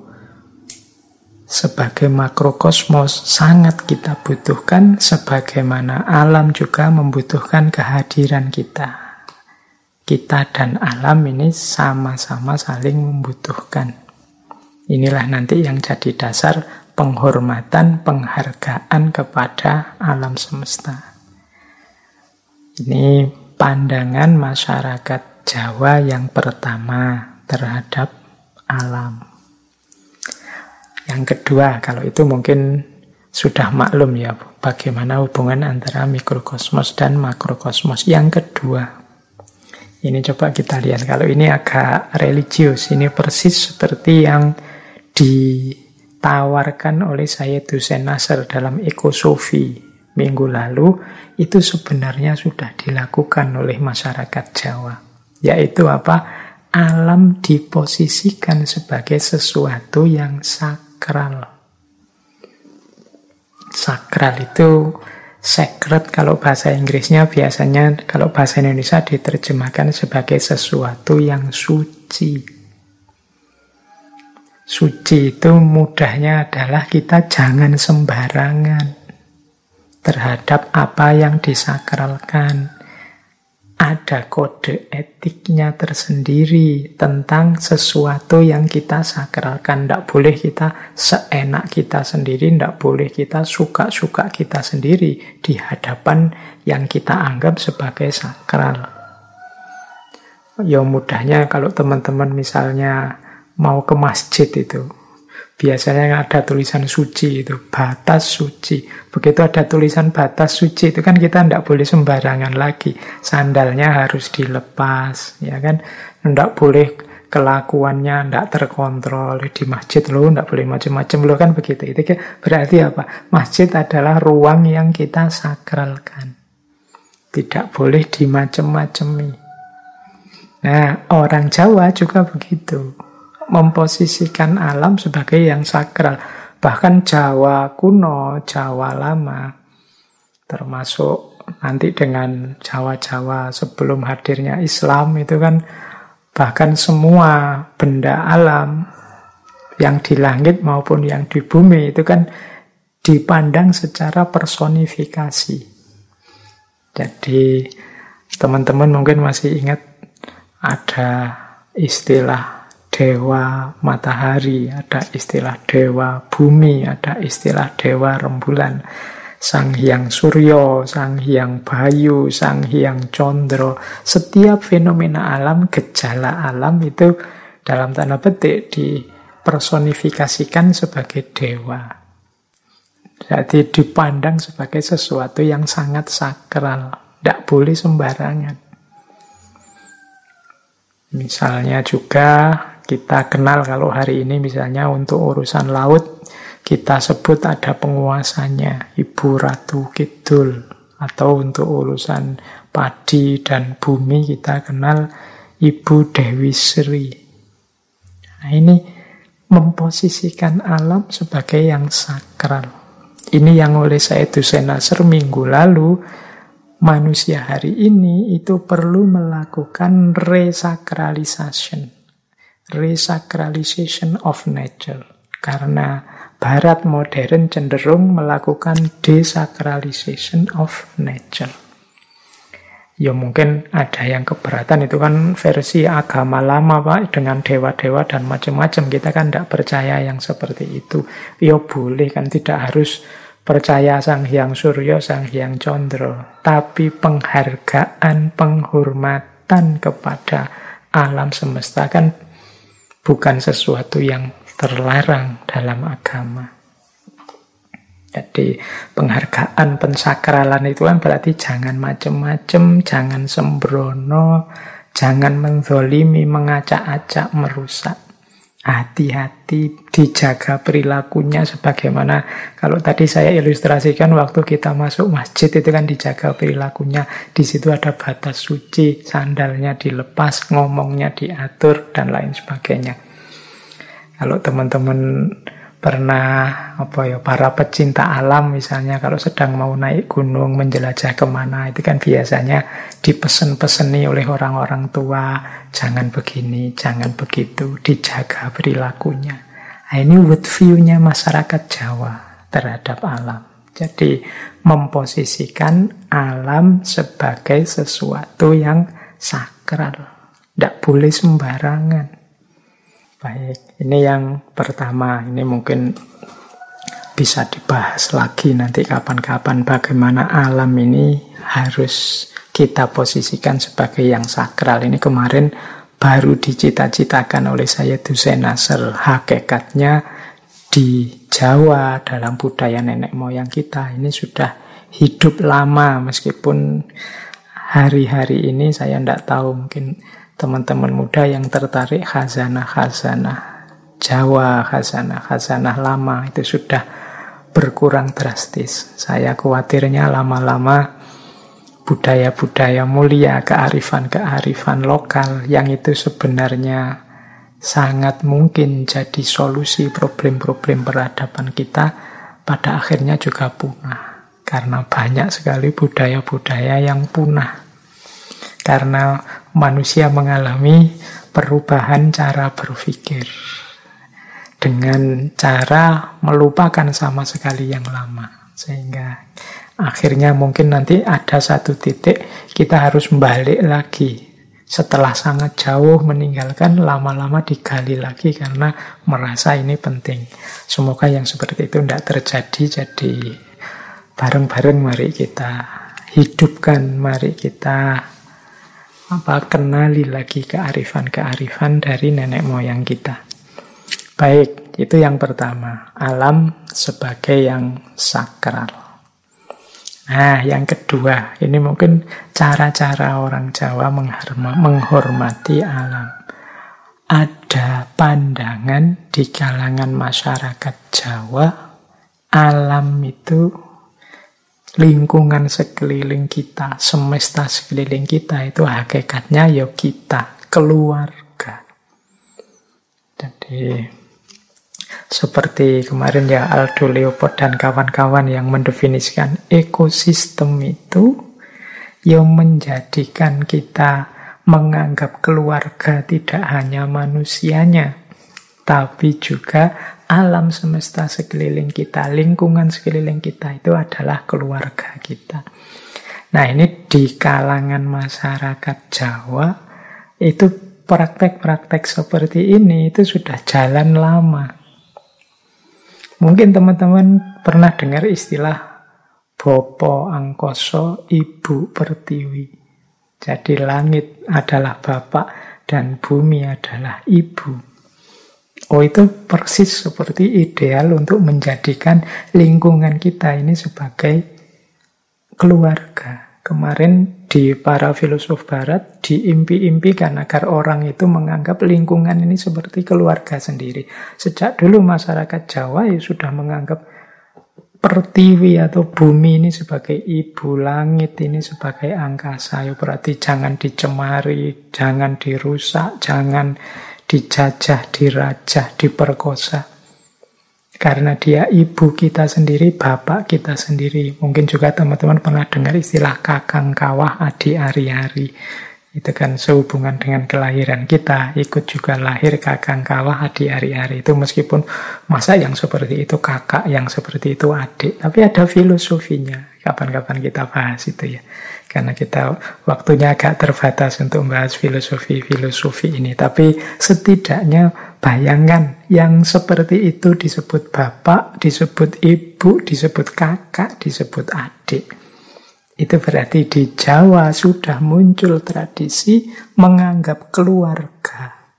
[SPEAKER 1] sebagai makrokosmos sangat kita butuhkan, sebagaimana alam juga membutuhkan kehadiran kita. Kita dan alam ini sama-sama saling membutuhkan. Inilah nanti yang jadi dasar penghormatan, penghargaan kepada alam semesta. Ini pandangan masyarakat Jawa yang pertama terhadap alam. Yang kedua, kalau itu mungkin sudah maklum ya, bagaimana hubungan antara mikrokosmos dan makrokosmos. Yang kedua, ini coba kita lihat. Kalau ini agak religius, ini persis seperti yang ditawarkan oleh Syed Hussein Nasr dalam Ekosofi minggu lalu, itu sebenarnya sudah dilakukan oleh masyarakat Jawa. Yaitu apa? Alam diposisikan sebagai sesuatu yang sakral. Sakral itu sacred kalau bahasa Inggrisnya, biasanya kalau bahasa Indonesia diterjemahkan sebagai sesuatu yang suci. Suci itu mudahnya adalah kita jangan sembarangan terhadap apa yang disakralkan. Ada kode etiknya tersendiri tentang sesuatu yang kita sakralkan. Tidak boleh kita seenak kita sendiri, tidak boleh kita suka-suka kita sendiri di hadapan yang kita anggap sebagai sakral. Ya mudahnya kalau teman-teman misalnya mau ke masjid itu, biasanya ada tulisan suci itu, batas suci. Begitu ada tulisan batas suci itu kan kita tidak boleh sembarangan lagi. Sandalnya harus dilepas, ya kan? Tidak boleh kelakuannya tidak terkontrol di masjid loh, tidak boleh macam-macam loh kan begitu. Itu berarti apa? Masjid adalah ruang yang kita sakralkan. Tidak boleh dimacem-macemi. Nah, orang Jawa juga begitu. Memposisikan alam sebagai yang sakral. Bahkan Jawa kuno, Jawa lama, termasuk nanti dengan Jawa-Jawa sebelum hadirnya Islam itu kan bahkan semua benda alam yang di langit maupun yang di bumi itu kan dipandang secara personifikasi. Jadi teman-teman mungkin masih ingat ada istilah dewa matahari, ada istilah dewa bumi, ada istilah dewa rembulan, Sang Hyang Suryo, Sang Hyang Bayu, Sang Hyang Condro. Setiap fenomena alam, gejala alam itu dalam tanda petik dipersonifikasikan sebagai dewa. Jadi dipandang sebagai sesuatu yang sangat sakral, tidak boleh sembarangan. Misalnya juga kita kenal kalau hari ini misalnya untuk urusan laut, kita sebut ada penguasanya, Ibu Ratu Kidul. Atau untuk urusan padi dan bumi kita kenal Ibu Dewi Sri. Nah ini memposisikan alam sebagai yang sakral. Ini yang oleh Syed Hussein Nasr minggu lalu, manusia hari ini itu perlu melakukan resacralization of nature. Karena Barat modern cenderung melakukan desacralization of nature. Ya mungkin ada yang keberatan, itu kan versi agama lama Pak, dengan dewa-dewa dan macam-macam. Kita kan tidak percaya yang seperti itu. Ya boleh kan, tidak harus percaya Sang Hyang Suryo, Sang Hyang Condro. Tapi penghargaan, penghormatan kepada alam semesta kan bukan sesuatu yang terlarang dalam agama. Jadi penghargaan, pensakralan itu kan berarti jangan macem-macem, jangan sembrono, jangan menzolimi, mengacak-acak, merusak. Hati-hati, dijaga perilakunya sebagaimana kalau tadi saya ilustrasikan waktu kita masuk masjid itu kan dijaga perilakunya. Di situ ada batas suci, sandalnya dilepas, ngomongnya diatur dan lain sebagainya. Kalau teman-teman pernah para pecinta alam misalnya kalau sedang mau naik gunung menjelajah kemana itu kan biasanya dipesen-peseni oleh orang-orang tua, jangan begini, jangan begitu, dijaga perilakunya. Nah, ini world view-nya masyarakat Jawa terhadap alam. Jadi memposisikan alam sebagai sesuatu yang sakral, tidak boleh sembarangan. Baik, ini yang pertama. Ini mungkin bisa dibahas lagi nanti kapan-kapan bagaimana alam ini harus kita posisikan sebagai yang sakral. Ini kemarin baru dicita-citakan oleh Syed Hussein Nasr. Hakikatnya di Jawa dalam budaya nenek moyang kita ini sudah hidup lama, meskipun hari-hari ini saya tidak tahu, mungkin teman-teman muda yang tertarik khazanah-khazanah Jawa, khazanah-khazanah lama itu sudah berkurang drastis. Saya khawatirnya lama-lama budaya-budaya mulia, kearifan-kearifan lokal yang itu sebenarnya sangat mungkin jadi solusi problem-problem peradaban kita pada akhirnya juga punah. Karena banyak sekali budaya-budaya yang punah. Karena manusia mengalami perubahan cara berpikir. dengan cara melupakan sama sekali yang lama. Sehingga akhirnya mungkin nanti ada satu titik kita harus balik lagi. Setelah sangat jauh meninggalkan, lama-lama digali lagi karena merasa ini penting. Semoga yang seperti itu tidak terjadi. Jadi bareng-bareng mari kita hidupkan, mari kita kenali lagi kearifan-kearifan dari nenek moyang kita. Baik, itu yang pertama, alam sebagai yang sakral. Nah, yang kedua, ini mungkin cara-cara orang Jawa menghormati alam. Ada pandangan di kalangan masyarakat Jawa, alam itu lingkungan sekeliling kita, semesta sekeliling kita, itu hakikatnya ya kita, keluarga. Jadi seperti kemarin ya Aldo Leopold dan kawan-kawan yang mendefinisikan ekosistem itu yang menjadikan kita menganggap keluarga tidak hanya manusianya, tapi juga alam semesta sekeliling kita, lingkungan sekeliling kita itu adalah keluarga kita. Nah, ini di kalangan masyarakat Jawa itu praktek-praktek seperti ini itu sudah jalan lama. Mungkin teman-teman pernah dengar istilah Bopo Angkoso, Ibu Pertiwi. Jadi langit adalah bapak dan bumi adalah ibu. Oh, itu persis seperti ideal untuk menjadikan lingkungan kita ini sebagai keluarga. Kemarin di para filosof barat diimpi-impikan agar orang itu menganggap lingkungan ini seperti keluarga sendiri. Sejak dulu masyarakat Jawa ya sudah menganggap pertiwi atau bumi ini sebagai ibu, langit ini sebagai angkasa. Ya berarti jangan dicemari, jangan dirusak, jangan dijajah, dirajah, diperkosa. Karena dia ibu kita sendiri, bapak kita sendiri. Mungkin juga teman-teman pernah dengar istilah kakang kawah adi ari-ari. Itu kan sehubungan dengan kelahiran kita. Ikut juga lahir kakang kawah adi ari-ari. Itu meskipun masa yang seperti itu kakak, yang seperti itu adik. Tapi ada filosofinya. Kapan-kapan kita bahas itu ya. Karena kita waktunya agak terbatas untuk membahas filosofi-filosofi ini. Tapi setidaknya bayangkan yang seperti itu disebut bapak, disebut ibu, disebut kakak, disebut adik. Itu berarti di Jawa sudah muncul tradisi menganggap keluarga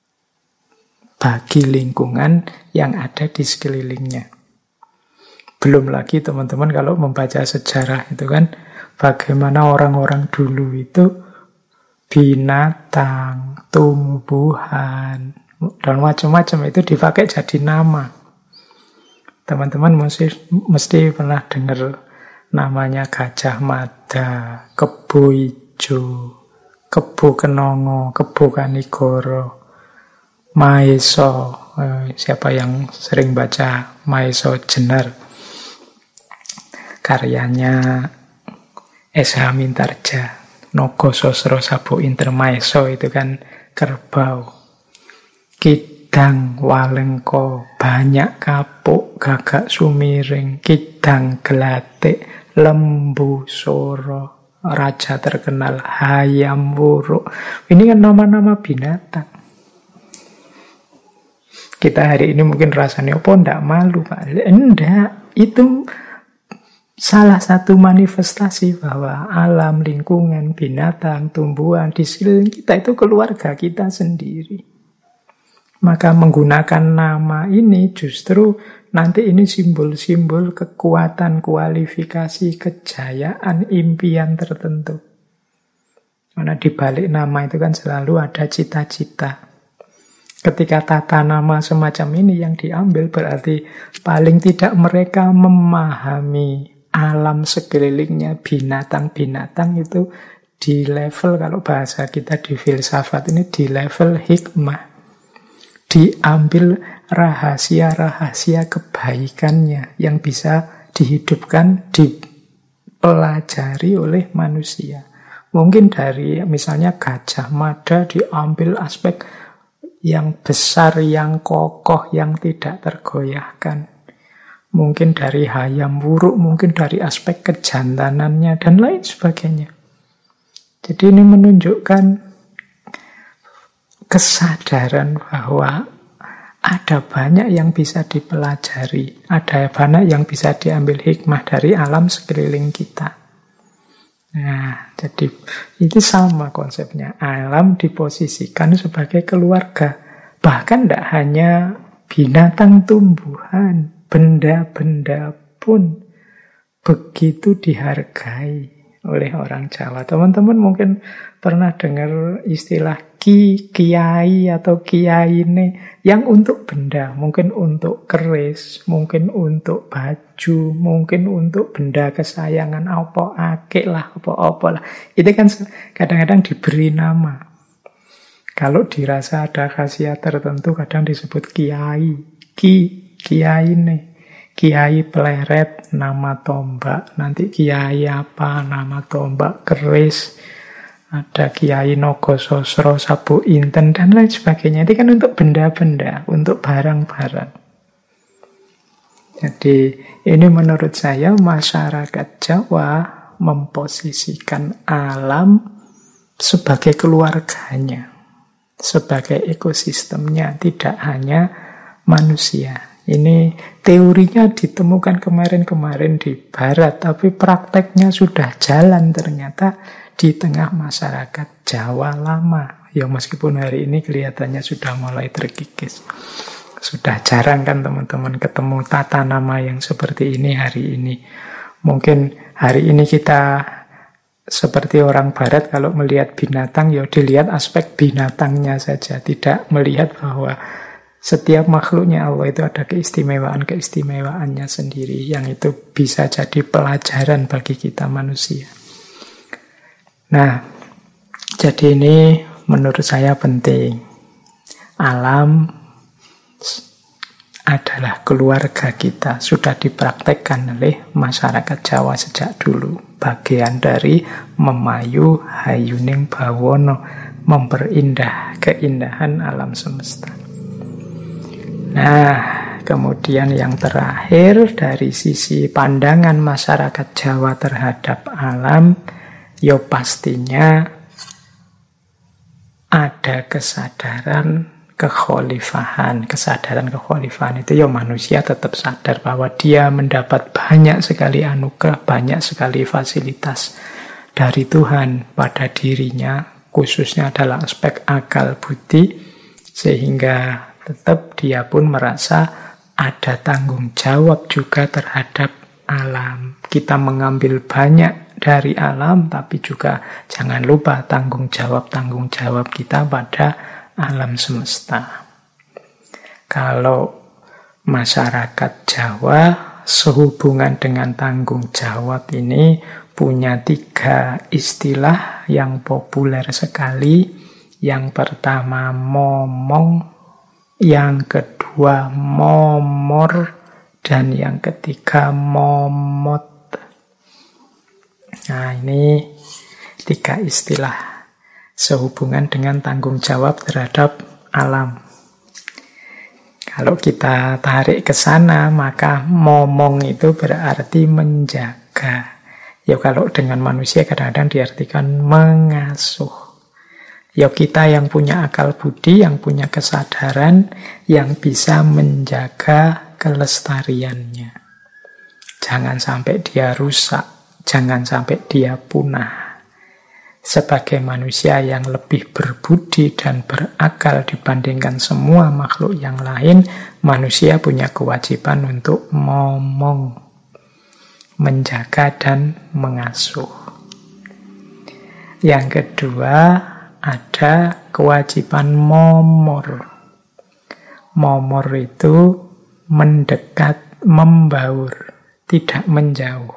[SPEAKER 1] bagi lingkungan yang ada di sekelilingnya. Belum lagi teman-teman kalau membaca sejarah itu kan, bagaimana orang-orang dulu itu binatang, tumbuhan, dan macam-macam itu dipakai jadi nama. Teman-teman mesti pernah dengar namanya Gajah Mada, Kebo Ijo, Kebo Kenongo, Kebo Kanigoro, Maeso. Siapa yang sering baca Maeso Jenar? Karyanya S.H. Mintarja, Nogo Sosro Sabo Intermaeso, itu kan kerbau. Kidang Walengko, banyak kapuk, gagak sumiring, kidang gelatik, lembu soro, raja terkenal, hayam wuruk. Ini kan nama-nama binatang. Kita hari ini mungkin rasanya, oh enggak malu Pak. Enggak, itu salah satu manifestasi bahwa alam, lingkungan, binatang, tumbuhan di sekeliling kita itu keluarga kita sendiri. Maka menggunakan nama ini justru nanti ini simbol-simbol kekuatan, kualifikasi, kejayaan, impian tertentu. Karena di balik nama itu kan selalu ada cita-cita. Ketika tata nama semacam ini yang diambil, berarti paling tidak mereka memahami alam sekelilingnya, binatang-binatang itu di level, kalau bahasa kita di filsafat ini, di level hikmah. Diambil rahasia-rahasia kebaikannya yang bisa dihidupkan, dipelajari oleh manusia. Mungkin dari misalnya Gajah Mada diambil aspek yang besar, yang kokoh, yang tidak tergoyahkan. Mungkin dari hayam wuruk, mungkin dari aspek kejantanannya, dan lain sebagainya. Jadi ini menunjukkan kesadaran bahwa ada banyak yang bisa dipelajari, ada banyak yang bisa diambil hikmah dari alam sekeliling kita. Nah, jadi itu sama konsepnya. Alam diposisikan sebagai keluarga. Bahkan tidak hanya binatang, tumbuhan, benda-benda pun begitu dihargai oleh orang Jawa. Teman-teman mungkin pernah dengar istilah kiai atau kiyaine yang untuk benda, mungkin untuk keris, mungkin untuk baju, mungkin untuk benda kesayangan, apa akik lah, apa-apa lah. Itu kan kadang-kadang diberi nama. Kalau dirasa ada khasiat tertentu kadang disebut kiai, kiyaine. Kiai Pleret, nama tombak. Nanti kiai apa, nama tombak, keris. Ada kiai Nogososro, Sabu Inten, dan lain sebagainya. Itu kan untuk benda-benda, untuk barang-barang. Jadi ini menurut saya masyarakat Jawa memposisikan alam sebagai keluarganya, sebagai ekosistemnya, tidak hanya manusia. Ini teorinya ditemukan kemarin-kemarin di Barat, tapi prakteknya sudah jalan ternyata di tengah masyarakat Jawa lama. Ya meskipun hari ini kelihatannya sudah mulai terkikis. Sudah jarang kan teman-teman ketemu tata nama yang seperti ini hari ini. Mungkin hari ini kita seperti orang Barat kalau melihat binatang, ya dilihat aspek binatangnya saja. Tidak melihat bahwa setiap makhluknya Allah itu ada keistimewaan-keistimewaannya sendiri, yang itu bisa jadi pelajaran bagi kita manusia. Nah, jadi ini menurut saya penting. Alam adalah keluarga kita, sudah dipraktekkan oleh masyarakat Jawa sejak dulu. Bagian dari memayu hayuning bawono, memperindah keindahan alam semesta. Nah, kemudian yang terakhir dari sisi pandangan masyarakat Jawa terhadap alam, ya pastinya ada kesadaran kekhalifahan. Kesadaran kekhalifahan itu ya manusia tetap sadar bahwa dia mendapat banyak sekali anugerah, banyak sekali fasilitas dari Tuhan pada dirinya, khususnya adalah aspek akal budi, sehingga tetap dia pun merasa ada tanggung jawab juga terhadap alam. Kita mengambil banyak dari alam, tapi juga jangan lupa tanggung jawab kita pada alam semesta. Kalau masyarakat Jawa sehubungan dengan tanggung jawab ini punya 3 istilah yang populer sekali. Yang pertama momong, yang kedua momor, dan yang ketiga momot. Nah, ini 3 istilah sehubungan dengan tanggung jawab terhadap alam. Kalau kita tarik ke sana, maka momong itu berarti menjaga. Ya kalau dengan manusia kadang-kadang diartikan mengasuh. Ya kita yang punya akal budi, yang punya kesadaran, yang bisa menjaga kelestariannya. Jangan sampai dia rusak, jangan sampai dia punah. Sebagai manusia yang lebih berbudi dan berakal dibandingkan semua makhluk yang lain, manusia punya kewajiban untuk momong, menjaga dan mengasuh. Yang kedua, ada kewajiban momor. Momor itu mendekat, membaur, tidak menjauh.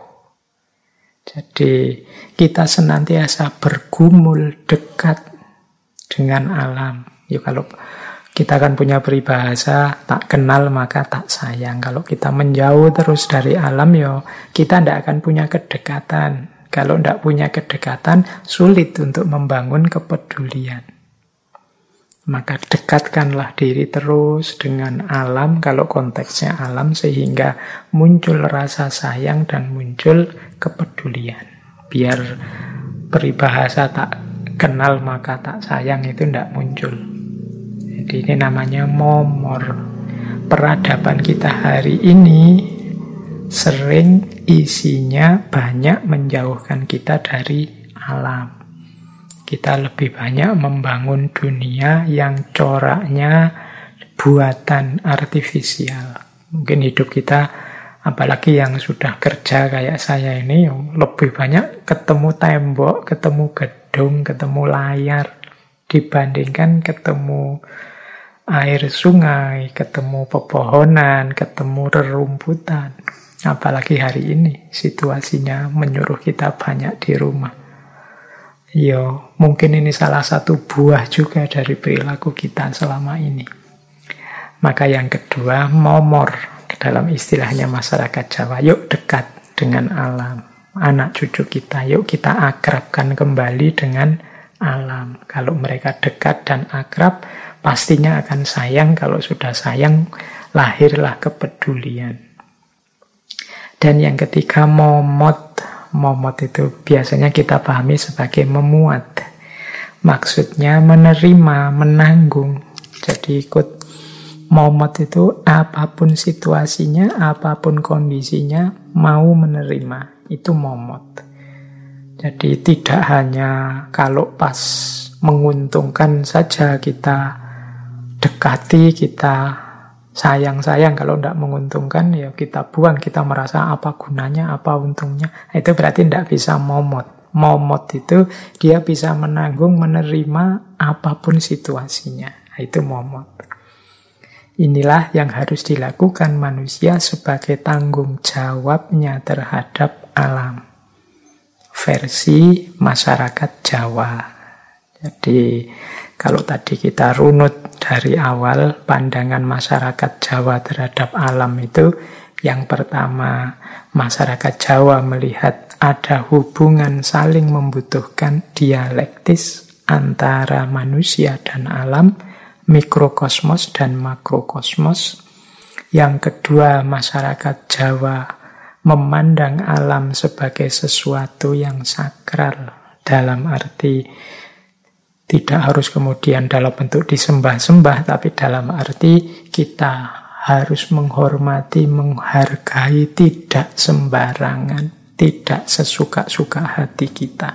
[SPEAKER 1] Jadi kita senantiasa bergumul dekat dengan alam. Ya kalau kita kan punya peribahasa, tak kenal maka tak sayang. Kalau kita menjauh terus dari alam, ya kita tidak akan punya kedekatan. Kalau tidak punya kedekatan, sulit untuk membangun kepedulian. Maka dekatkanlah diri terus dengan alam, kalau konteksnya alam, sehingga muncul rasa sayang dan muncul kepedulian. Biar peribahasa tak kenal maka tak sayang itu tidak muncul. Jadi ini namanya momor. Peradaban kita hari ini sering isinya banyak menjauhkan kita dari alam. Kita lebih banyak membangun dunia yang coraknya buatan artifisial. Mungkin hidup kita, apalagi yang sudah kerja kayak saya ini, lebih banyak ketemu tembok, ketemu gedung, ketemu layar, dibandingkan ketemu air sungai, ketemu pepohonan, ketemu rerumputan. Apalagi hari ini situasinya menyuruh kita banyak di rumah. Mungkin ini salah satu buah juga dari perilaku kita selama ini. Maka yang kedua, momor. Dalam istilahnya masyarakat Jawa, yuk dekat dengan alam. Anak cucu kita, yuk kita akrabkan kembali dengan alam. Kalau mereka dekat dan akrab, pastinya akan sayang. Kalau sudah sayang, lahirlah kepedulian. Dan yang ketiga, momot. Momot itu biasanya kita pahami sebagai memuat. Maksudnya menerima, menanggung. Jadi ikut momot itu apapun situasinya, apapun kondisinya, mau menerima. Itu momot. Jadi tidak hanya kalau pas menguntungkan saja kita dekati, kita sayang-sayang. Kalau tidak menguntungkan, ya kita buang. Kita merasa apa gunanya, apa untungnya. Itu berarti tidak bisa momot. Momot itu dia bisa menanggung, menerima apapun situasinya. Itu momot. Inilah yang harus dilakukan manusia sebagai tanggung jawabnya terhadap alam. Versi masyarakat Jawa. Jadi kalau tadi kita runut dari awal pandangan masyarakat Jawa terhadap alam itu, yang pertama, masyarakat Jawa melihat ada hubungan saling membutuhkan dialektis antara manusia dan alam, mikrokosmos dan makrokosmos. Yang kedua, masyarakat Jawa memandang alam sebagai sesuatu yang sakral, dalam arti tidak harus kemudian dalam bentuk disembah-sembah, tapi dalam arti kita harus menghormati, menghargai, tidak sembarangan, tidak sesuka-suka hati kita.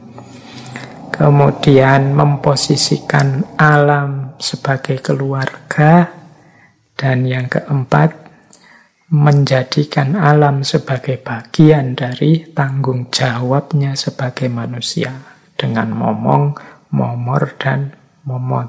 [SPEAKER 1] Kemudian memposisikan alam sebagai keluarga. Dan yang keempat, menjadikan alam sebagai bagian dari tanggung jawabnya sebagai manusia. Dengan momong, momor, dan momot.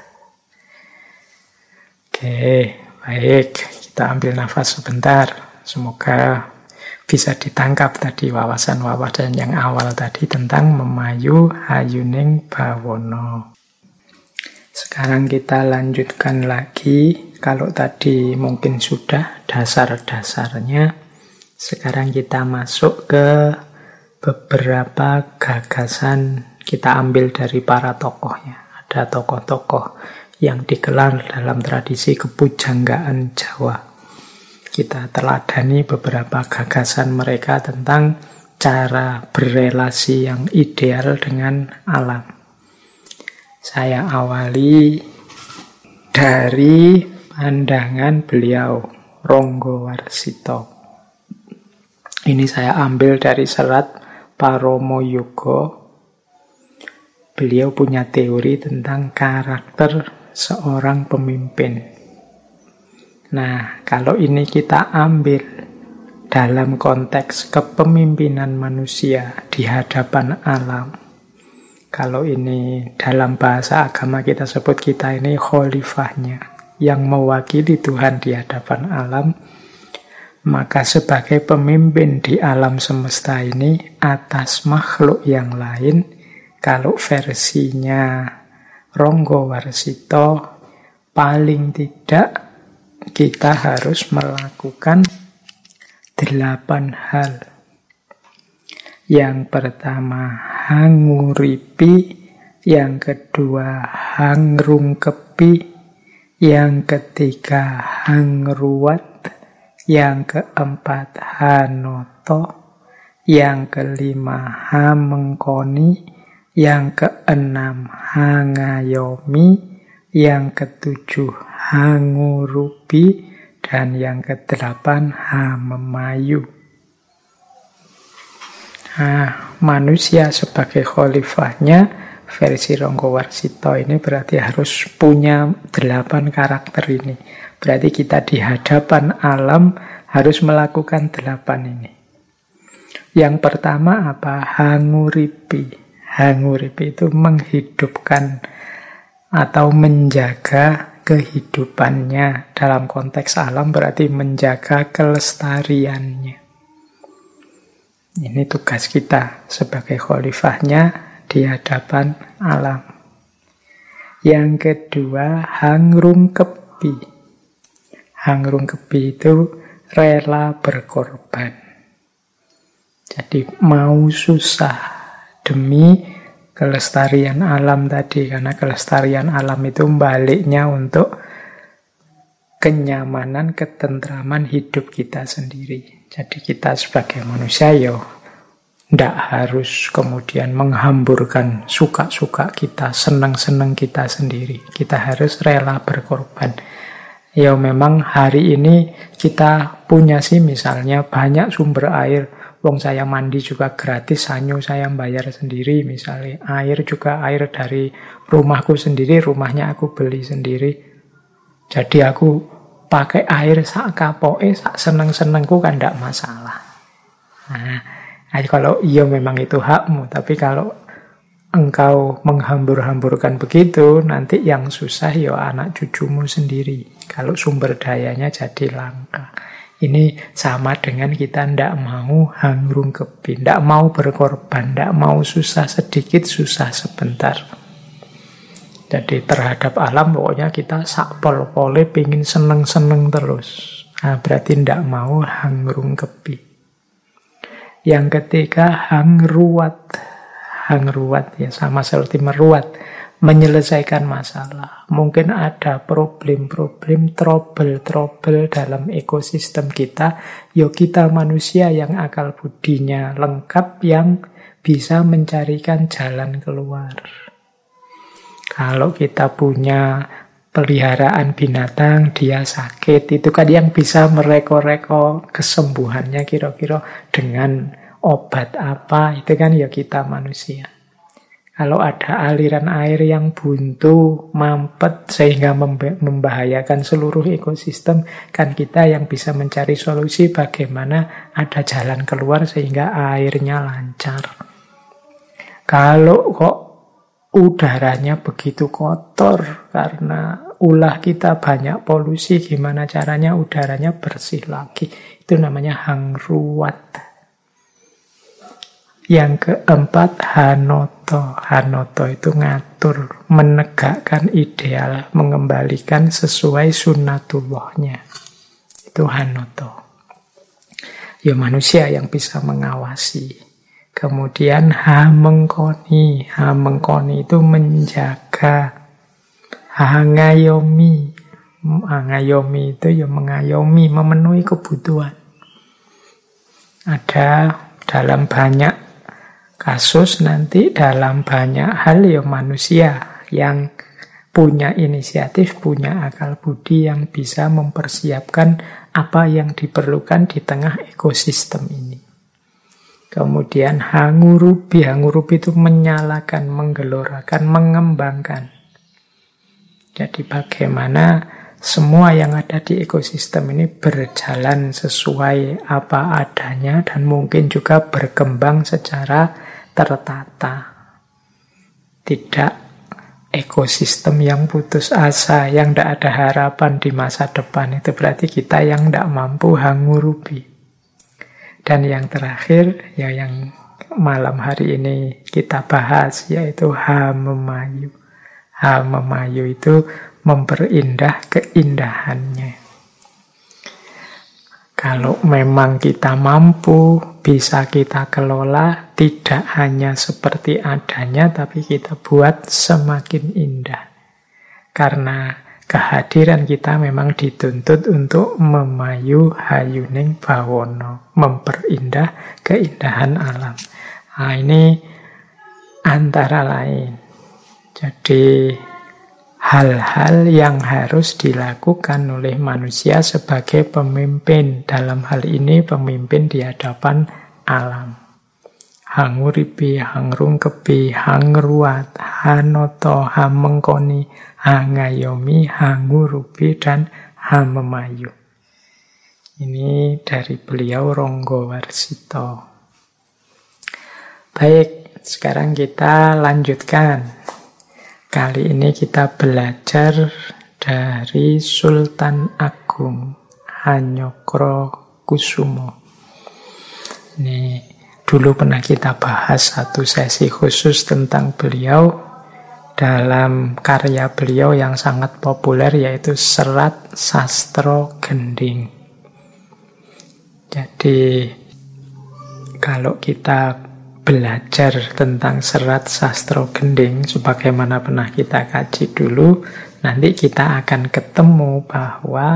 [SPEAKER 1] Oke, baik. Kita ambil nafas sebentar. Semoga bisa ditangkap tadi wawasan-wawasan yang awal tadi tentang memayu hayuning bawono. Sekarang kita lanjutkan lagi. Kalau tadi mungkin sudah dasar-dasarnya, sekarang kita masuk ke beberapa gagasan. Kita ambil dari para tokohnya. Ada tokoh-tokoh yang dikenal dalam tradisi kepujanggaan Jawa. Kita teladani beberapa gagasan mereka tentang cara berelasi yang ideal dengan alam. Saya awali dari pandangan beliau, Ronggo Warsito. Ini saya ambil dari serat Paromo Yugo. Beliau punya teori tentang karakter seorang pemimpin. Nah, kalau ini kita ambil dalam konteks kepemimpinan manusia di hadapan alam. Kalau ini dalam bahasa agama kita sebut kita ini khalifahnya, yang mewakili Tuhan di hadapan alam. Maka sebagai pemimpin di alam semesta ini atas makhluk yang lain, kalau versinya Ronggo Warsito, paling tidak kita harus melakukan 8 hal. Yang pertama, hanguripi. Yang kedua, hangrungkepi, yang ketiga hangruat, yang keempat hanoto, yang kelima hamengkoni, yang keenam hangayomi, yang ketujuh hangurupi, dan yang kedelapan hamemayu. Nah, manusia sebagai khalifahnya versi Ronggowarsito ini berarti harus punya 8 karakter ini. Berarti kita di hadapan alam harus melakukan 8 ini. Yang pertama apa? Hanguripi. Hanguripi itu menghidupkan atau menjaga kehidupannya. Dalam konteks alam berarti menjaga kelestariannya. Ini tugas kita sebagai khalifahnya di hadapan alam. Yang kedua, hangrungkepi. Hangrungkepi itu rela berkorban. Jadi mau susah demi kelestarian alam tadi. Karena kelestarian alam itu baliknya untuk kenyamanan, ketentraman hidup kita sendiri. Jadi kita sebagai manusia tidak harus kemudian menghamburkan suka-suka kita, senang-senang kita sendiri. Kita harus rela berkorban. Memang hari ini kita punya sih misalnya banyak sumber air. Wong saya mandi juga gratis, sanyo saya bayar sendiri. Misalnya air juga air dari rumahku sendiri, rumahnya aku beli sendiri. Jadi aku pakai air sak kapoke, sak seneng-senengku kan tidak masalah. Nah, kalau memang itu hakmu, tapi kalau engkau menghambur-hamburkan begitu, nanti yang susah anak cucumu sendiri. Kalau sumber dayanya jadi langka. Ini sama dengan kita tidak mau hangrungkepi, tidak mau berkorban, tidak mau susah sedikit, susah sebentar. Jadi terhadap alam pokoknya kita sakpol-pole pingin seneng-seneng terus. Nah, berarti tidak mau hangrungkepi. Yang ketiga hangruat. Hangruat sama seperti meruat. Menyelesaikan masalah. Mungkin ada problem-problem, trouble-trouble dalam ekosistem kita. Kita manusia yang akal budinya lengkap, yang bisa mencarikan jalan keluar. Kalau kita punya peliharaan binatang, dia sakit, itu kan yang bisa mereko-reko kesembuhannya kira-kira dengan obat apa, itu kan kita manusia. Kalau ada aliran air yang buntu, mampet, sehingga membahayakan seluruh ekosistem, kan kita yang bisa mencari solusi bagaimana ada jalan keluar sehingga airnya lancar. Kalau kok udaranya begitu kotor karena ulah kita banyak polusi, gimana caranya udaranya bersih lagi? Itu namanya hangruat. Yang keempat hanoto. Hanoto itu ngatur, menegakkan ideal, mengembalikan sesuai sunnatullahnya. Itu hanoto. Manusia yang bisa mengawasi. Kemudian hamengkoni. Hamengkoni itu menjaga. Hangayomi. Hangayomi itu mengayomi, memenuhi kebutuhan. Ada dalam banyak kasus nanti, dalam banyak hal manusia yang punya inisiatif, punya akal budi yang bisa mempersiapkan apa yang diperlukan di tengah ekosistem ini. Kemudian hangurupi. Hangurupi itu menyalakan, menggelorakan, mengembangkan. Jadi bagaimana semua yang ada di ekosistem ini berjalan sesuai apa adanya dan mungkin juga berkembang secara tertata. Tidak ekosistem yang putus asa, yang tidak ada harapan di masa depan. Itu berarti kita yang tidak mampu hangurupi. Dan yang terakhir, yang malam hari ini kita bahas, yaitu hamemayu. Hamemayu itu memperindah keindahannya. Kalau memang kita mampu, bisa kita kelola, tidak hanya seperti adanya, tapi kita buat semakin indah. Karena kehadiran kita memang dituntut untuk memayu hayuning bawono, memperindah keindahan alam. Nah, ini antara lain. Jadi hal-hal yang harus dilakukan oleh manusia sebagai pemimpin. Dalam hal ini pemimpin di hadapan alam. Hanguripi, hangrungkepi, hangruat, hanoto, hamengkoni, hangayomi, hangurupi, dan hamemayu. Ini dari beliau Ronggowarsito. Baik, sekarang kita lanjutkan. Kali ini kita belajar dari Sultan Agung Hanyokrokusumo. Ini dulu pernah kita bahas satu sesi khusus tentang beliau dalam karya beliau yang sangat populer, yaitu Serat Sastro Gending. Jadi kalau kita belajar tentang Serat Sastro Gending, sebagaimana pernah kita kaji dulu, nanti kita akan ketemu bahwa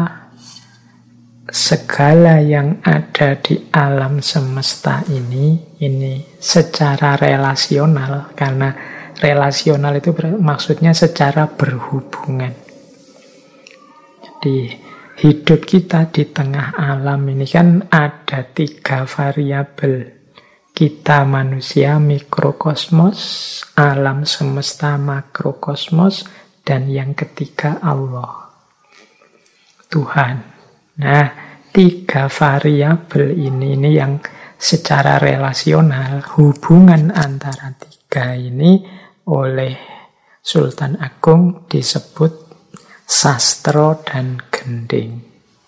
[SPEAKER 1] segala yang ada di alam semesta ini secara relasional, karena relasional itu maksudnya secara berhubungan. Jadi hidup kita di tengah alam ini kan ada 3 variabel. Kita manusia mikrokosmos, alam semesta makrokosmos, dan yang ketiga Allah, Tuhan. Nah, 3 variabel ini yang secara relasional, hubungan antara 3 ini oleh Sultan Agung disebut sastro dan gending.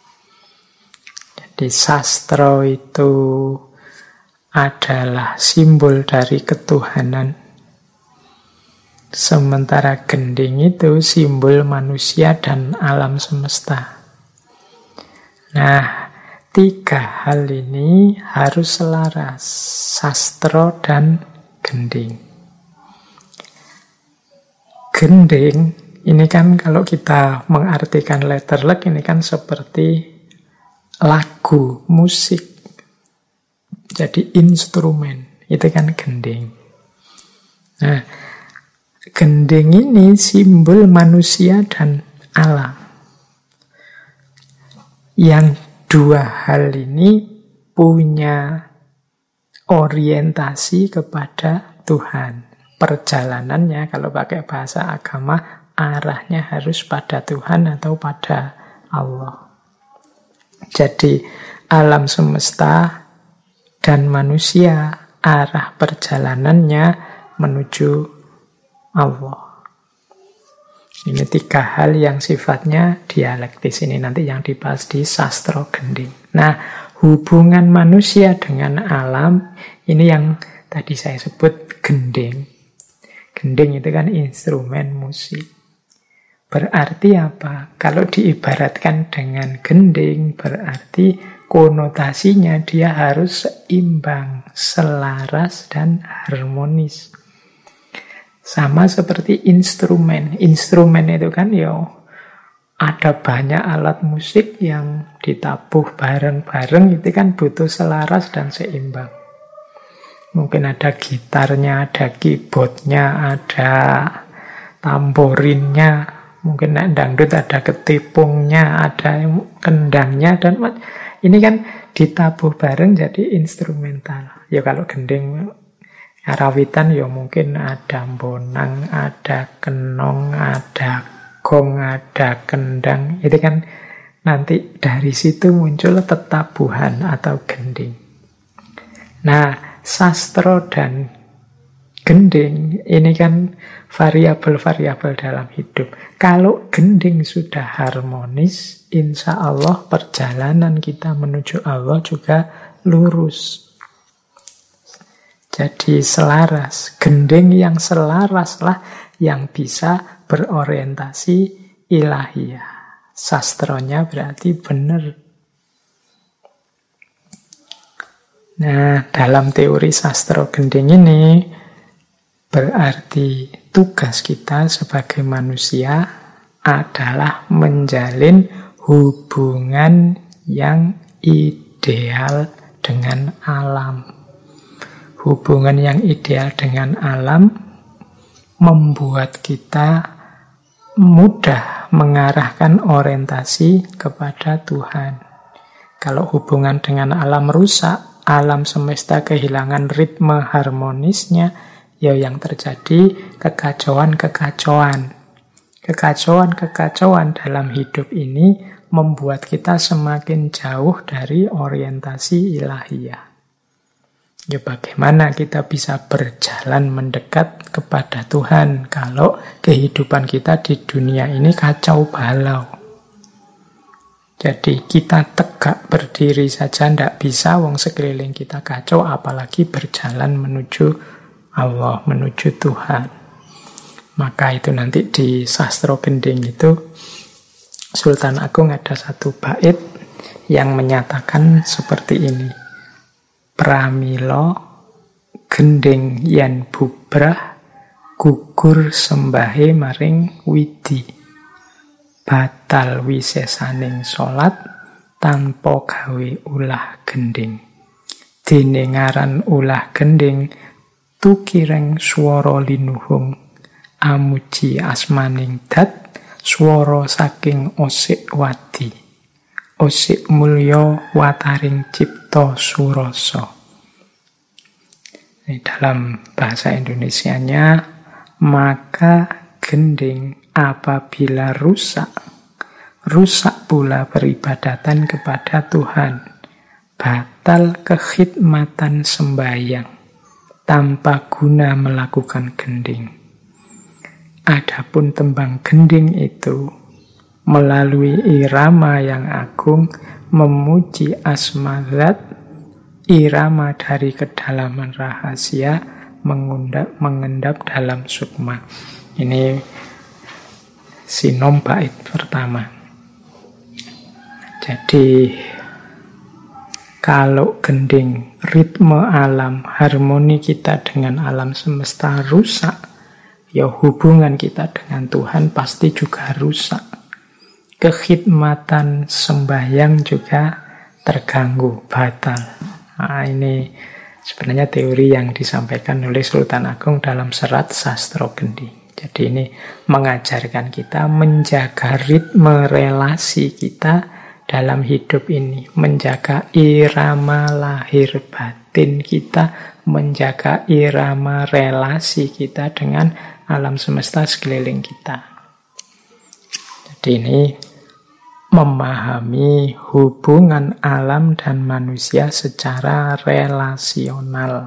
[SPEAKER 1] Jadi sastro itu adalah simbol dari ketuhanan. Sementara gending itu simbol manusia dan alam semesta. Nah, 3 hal ini harus selaras, sastro dan gending. Gending ini kan kalau kita mengartikan letterlek ini kan seperti lagu, musik. Jadi instrumen, itu kan gending. Nah, gending ini simbol manusia dan alam. Yang 2 hal ini punya orientasi kepada Tuhan. Perjalanannya, kalau pakai bahasa agama, arahnya harus pada Tuhan atau pada Allah. Jadi alam semesta dan manusia, arah perjalanannya menuju Allah. Ini 3 hal yang sifatnya dialektis. Ini nanti yang dibahas di Sastro Gending. Nah, hubungan manusia dengan alam, ini yang tadi saya sebut gending. Gending itu kan instrumen musik. Berarti apa? Kalau diibaratkan dengan gending, berarti konotasinya dia harus seimbang, selaras, dan harmonis. Sama seperti instrumen. Instrumen itu kan ada banyak alat musik yang ditabuh bareng-bareng, itu kan butuh selaras dan seimbang. Mungkin ada gitarnya, ada keyboardnya, ada tamborinnya, mungkin dangdut ada ketipungnya, ada kendangnya, dan ini kan ditabuh bareng jadi instrumental. Ya kalau gending Karawitan mungkin ada bonang, ada kenong, ada gong, ada kendang. Itu kan nanti dari situ muncul tetabuhan atau gending. Nah, sastro dan gending ini kan variabel-variabel dalam hidup. Kalau gending sudah harmonis, insya Allah perjalanan kita menuju Allah juga lurus. Jadi selaras. Gending yang selaras lah yang bisa berorientasi ilahiyah. Sastronya berarti benar. Nah, dalam teori sastro gending ini berarti tugas kita sebagai manusia adalah menjalin hubungan yang ideal dengan alam. Hubungan yang ideal dengan alam membuat kita mudah mengarahkan orientasi kepada Tuhan. Kalau hubungan dengan alam rusak, alam semesta kehilangan ritme harmonisnya, ya yang terjadi kekacauan-kekacauan. Kekacauan-kekacauan dalam hidup ini membuat kita semakin jauh dari orientasi ilahiyah. Ya bagaimana kita bisa berjalan mendekat kepada Tuhan kalau kehidupan kita di dunia ini kacau balau. Jadi kita tegak berdiri saja tidak bisa, wong sekeliling kita kacau, apalagi berjalan menuju Allah, menuju Tuhan. Maka itu nanti di Sastro Gending itu, Sultan Agung ada satu bait yang menyatakan seperti ini. Pramila gending yen bubrah, gugur sembahe maring widi. Batal wisesaning salat tanpa gawe ulah gending. Dene ngaran ulah gending tukireng swara linuhung, amuji asmaning dat swara saking osik wadi. Osik mulya wataring cipta surasa. Dalam bahasa Indonesianya, maka gending apabila rusak pula peribadatan kepada Tuhan, batal kekhidmatan sembahyang, tanpa guna melakukan gending. Adapun tembang gending itu melalui irama yang agung memuji asma zat, irama dari kedalaman rahasia mengendap dalam sukma. Ini sinom bait pertama. Jadi kalau gending, ritme alam, harmoni kita dengan alam semesta rusak, ya hubungan kita dengan Tuhan pasti juga rusak. Kekhidmatan sembahyang juga terganggu, batal. Nah, ini sebenarnya teori yang disampaikan oleh Sultan Agung dalam serat Sastro Gending. Jadi ini mengajarkan kita menjaga ritme relasi kita dalam hidup ini. Menjaga irama lahir batin kita, menjaga irama relasi kita dengan alam semesta sekeliling kita. Jadi ini memahami hubungan alam dan manusia secara relasional.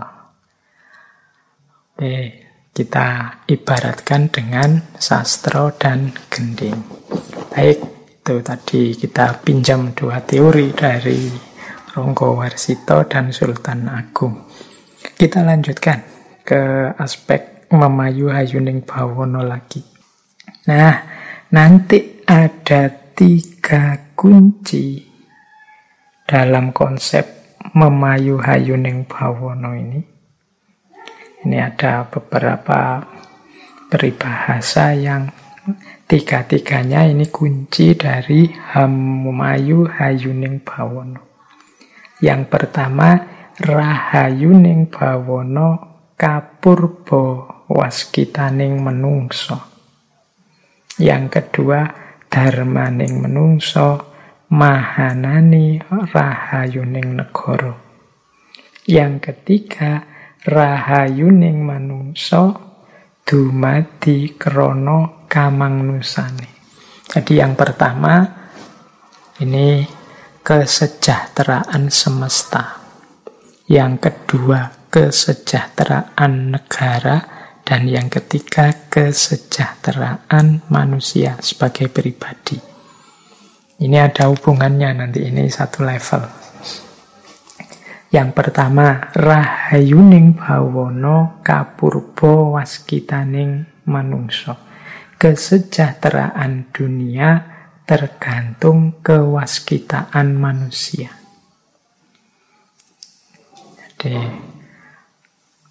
[SPEAKER 1] Oke. Kita ibaratkan dengan sastro dan gending. Baik, itu tadi kita pinjam dua teori dari Ronggo Warsito dan Sultan Agung. Kita lanjutkan ke aspek memayu hayuning bawono lagi. Nah, nanti ada 3 kunci dalam konsep memayu hayuning bawono ini. Ini ada beberapa peribahasa yang 3-3-nya ini kunci dari memayu hayuning bawono. Yang pertama, rahayuning bawono kapurba waskitaning menungso. Yang kedua, dharmaning menungso mahanani rahayuning negara. Yang ketiga, rahayuning manungsa dumadi krana kamangnusane. Jadi yang pertama ini kesejahteraan semesta. Yang kedua kesejahteraan negara, dan yang ketiga kesejahteraan manusia sebagai pribadi. Ini ada hubungannya nanti, ini satu level. Yang pertama, rahayuning bawono kapurba waskitaning manungsa. Kesejahteraan dunia tergantung kewaskitaan manusia. Jadi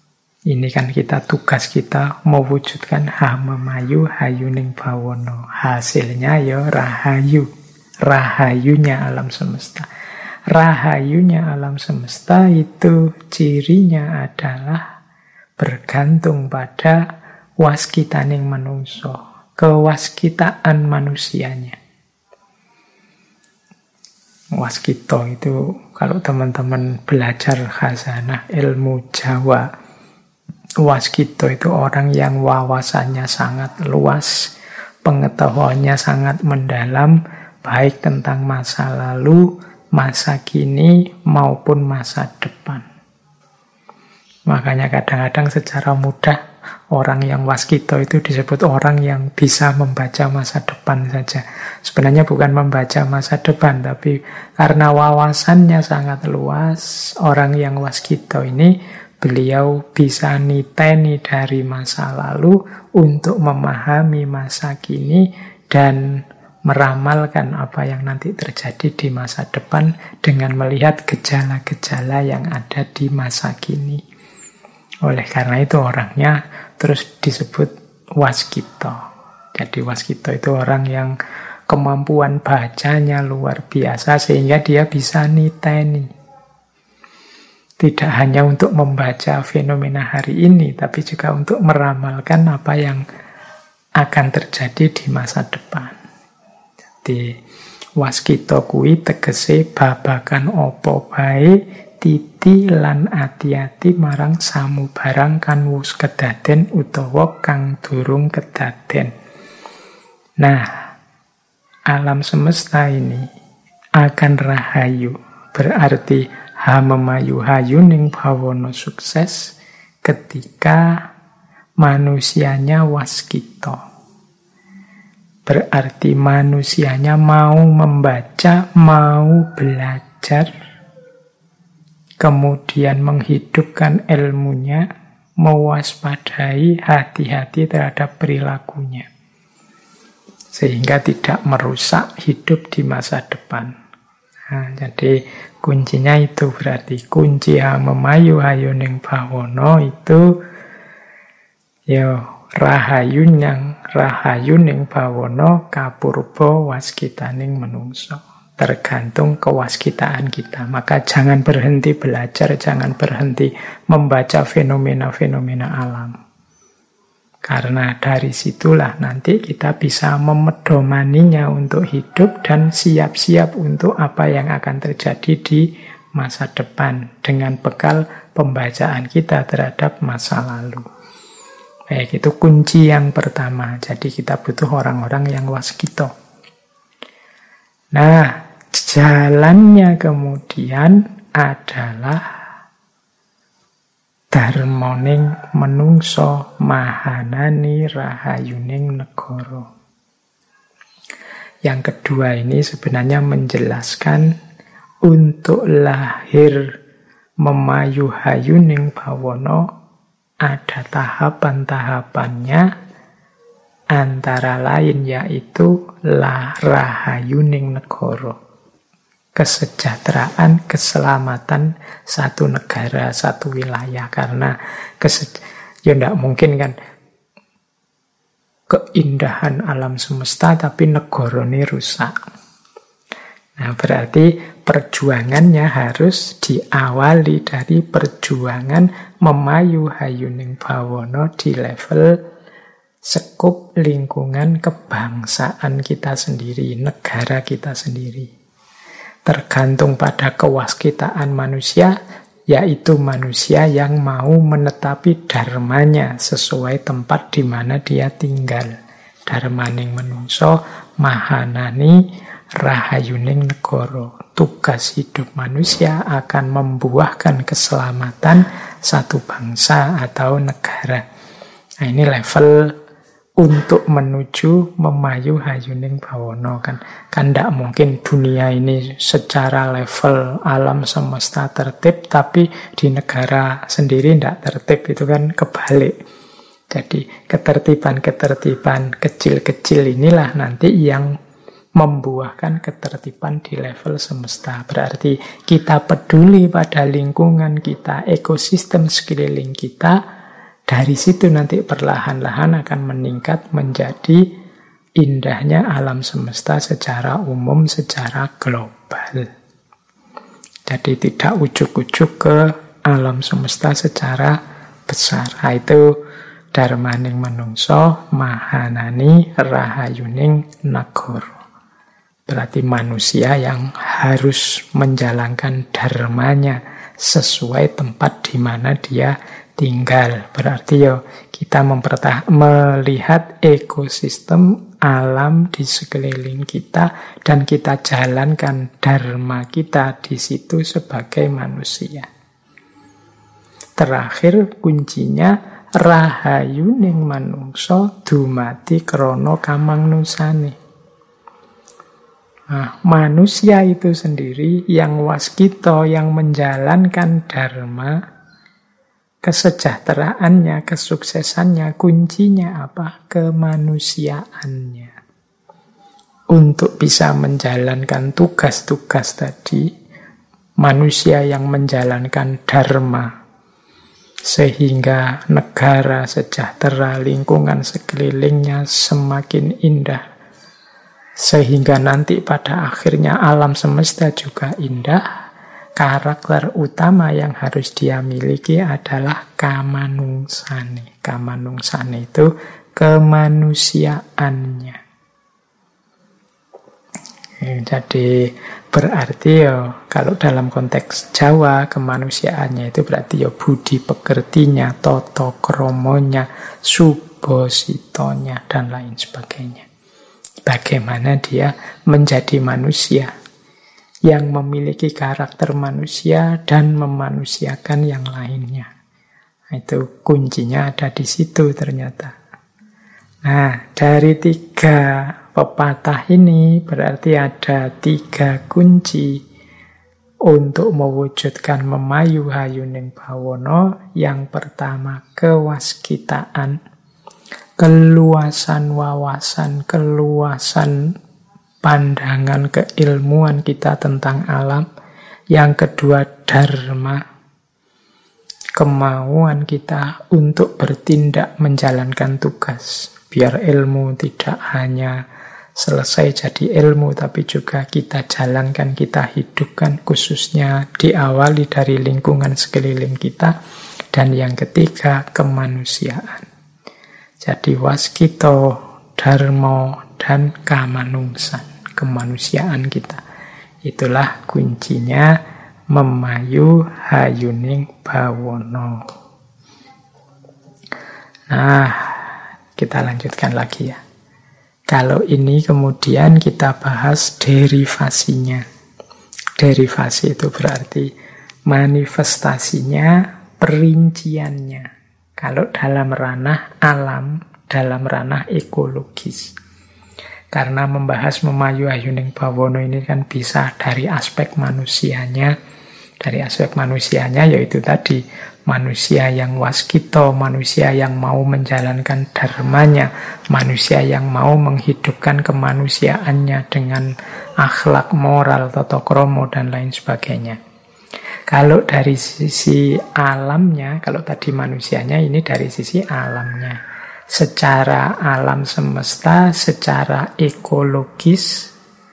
[SPEAKER 1] Ini kan tugas kita mewujudkan Hamemayu Hayuning Bawana. Hasilnya ya rahayu. Rahayunya alam semesta. Rahayunya alam semesta itu cirinya adalah bergantung pada waskitaning manungso, kewaskitaan manusianya. Waskito itu kalau teman-teman belajar khazanah ilmu Jawa, waskito itu orang yang wawasannya sangat luas, pengetahuannya sangat mendalam, baik tentang masa lalu, masa kini, maupun masa depan. Makanya kadang-kadang secara mudah orang yang waskito itu disebut orang yang bisa membaca masa depan saja. Sebenarnya bukan membaca masa depan, tapi karena wawasannya sangat luas, orang yang waskito ini beliau bisa niteni dari masa lalu untuk memahami masa kini dan meramalkan apa yang nanti terjadi di masa depan dengan melihat gejala-gejala yang ada di masa kini. Oleh karena itu orangnya terus disebut waskito. Jadi waskito itu orang yang kemampuan bacanya luar biasa sehingga dia bisa niteni. Tidak hanya untuk membaca fenomena hari ini, tapi juga untuk meramalkan apa yang akan terjadi di masa depan. Di waskito kuwi tegese babakan opo bae titi lan ati-ati marang samubarang kan wus kedaden utawa kang durung kedaden. Nah, alam semesta ini akan rahayu, berarti Hamemayu Hayuning Bawana sukses ketika manusianya waskito. Berarti manusianya mau membaca, mau belajar, kemudian menghidupkan ilmunya, mewaspadai, hati-hati terhadap perilakunya. Sehingga tidak merusak hidup di masa depan. Nah, jadi kuncinya itu berarti kunci Hamemayu Hayuning Bawana itu ya rahayuning bawana kapurba waskitaning menungso. Tergantung kewaskitaan kita. Maka jangan berhenti belajar, jangan berhenti membaca fenomena-fenomena alam. Karena dari situlah nanti kita bisa memedomaninya untuk hidup dan siap-siap untuk apa yang akan terjadi di masa depan dengan bekal pembacaan kita terhadap masa lalu. Baik, itu kunci yang pertama. Jadi kita butuh orang-orang yang waskito. Nah, jalannya kemudian adalah darmoning menungso mahanani rahayuning negara. Yang kedua ini sebenarnya menjelaskan untuk lahir memayu hayuning bawana ada tahapan-tahapannya, antara lain yaitu rahayuning negara. Kesejahteraan, keselamatan satu negara, satu wilayah. Karena ya tidak mungkin kan keindahan alam semesta tapi negara ini rusak. Nah, berarti perjuangannya harus diawali dari perjuangan memayu hayuning bawana di level sekup lingkungan kebangsaan kita sendiri, negara kita sendiri. Tergantung pada kewaskitaan manusia, yaitu manusia yang mau menetapi dharmanya sesuai tempat di mana dia tinggal. Dharmaning menungso mahanani rahayuning negara. Tugas hidup manusia akan membuahkan keselamatan satu bangsa atau negara. Nah, ini level untuk menuju memayu hayuning bawana kan tidak mungkin dunia ini secara level alam semesta tertib tapi di negara sendiri tidak tertib, itu kan kebalik. Jadi ketertiban-ketertiban kecil-kecil inilah nanti yang membuahkan ketertiban di level semesta. Berarti kita peduli pada lingkungan kita, ekosistem sekeliling kita, dari situ nanti perlahan-lahan akan meningkat menjadi indahnya alam semesta secara umum, secara global. Jadi tidak ujuk-ujuk ke alam semesta secara besar. Itu dharmaning manungsa, mahanani rahayuning nagara. Berarti manusia yang harus menjalankan dharmanya sesuai tempat di mana dia tinggal. Berarti kita melihat ekosistem alam di sekeliling kita dan kita jalankan dharma kita di situ sebagai manusia. Terakhir kuncinya rahayuning manungsa dumadi krana kamangnusane. Nah, manusia itu sendiri yang waskita, yang menjalankan dharma, kesejahteraannya, kesuksesannya, kuncinya apa? Kemanusiaannya. Untuk bisa menjalankan tugas-tugas tadi, manusia yang menjalankan dharma, sehingga negara sejahtera, lingkungan sekelilingnya semakin indah, sehingga nanti pada akhirnya alam semesta juga indah. Karakter utama yang harus dia miliki adalah kamanungsane. Kamanungsane itu kemanusiaannya. Jadi berarti kalau dalam konteks Jawa kemanusiaannya itu berarti budi pekertinya, tata kromonya, subositonya dan lain sebagainya. Bagaimana dia menjadi manusia yang memiliki karakter manusia dan memanusiakan yang lainnya. Itu kuncinya ada di situ ternyata. Nah, dari 3 pepatah ini berarti ada 3 kunci untuk mewujudkan memayu hayuning bawana. Yang pertama, kewaskitaan. Keluasan wawasan, keluasan pandangan keilmuan kita tentang alam. Yang kedua, dharma, kemauan kita untuk bertindak menjalankan tugas. Biar ilmu tidak hanya selesai jadi ilmu, tapi juga kita jalankan, kita hidupkan, khususnya diawali dari lingkungan sekeliling kita. Dan yang ketiga, kemanusiaan. Jadi waskita, dharma, dan kamanungsan, kemanusiaan kita. Itulah kuncinya memayu hayuning bawana. Nah, kita lanjutkan lagi ya. Kalau ini kemudian kita bahas derivasinya. Derivasi itu berarti manifestasinya, perinciannya. Kalau dalam ranah alam, dalam ranah ekologis. Karena membahas memayu hayuning bawana ini kan bisa dari aspek manusianya. Dari aspek manusianya yaitu tadi manusia yang waskita, manusia yang mau menjalankan dharmanya, manusia yang mau menghidupkan kemanusiaannya dengan akhlak, moral, tata krama dan lain sebagainya. Kalau dari sisi alamnya, kalau tadi manusianya, ini dari sisi alamnya. Secara alam semesta, secara ekologis,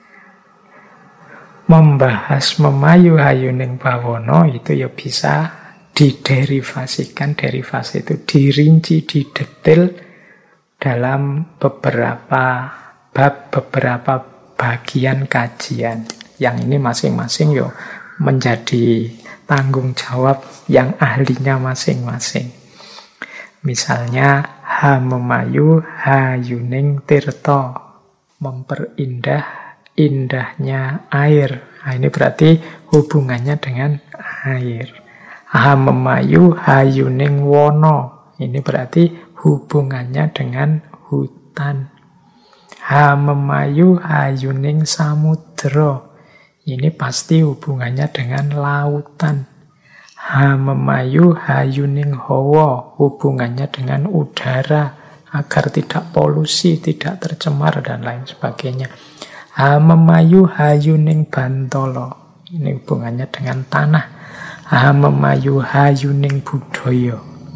[SPEAKER 1] membahas memayu hayuning bawana itu ya bisa diderivasikan. Derivasi itu dirinci, didetail dalam beberapa bab, beberapa bagian kajian. Yang ini masing-masing menjadi tanggung jawab yang ahlinya masing-masing. Misalnya memayu hayuning tirta, memperindah indahnya air. Nah, ini berarti hubungannya dengan air. Memayu hayuning wana, ini berarti hubungannya dengan hutan. Memayu hayuning samudra, ini pasti hubungannya dengan lautan. Memayu hayuning hawa, hubungannya dengan udara, agar tidak polusi, tidak tercemar, dan lain sebagainya. Memayu hayuning bantala, ini hubungannya dengan tanah. Memayu hayuning budaya,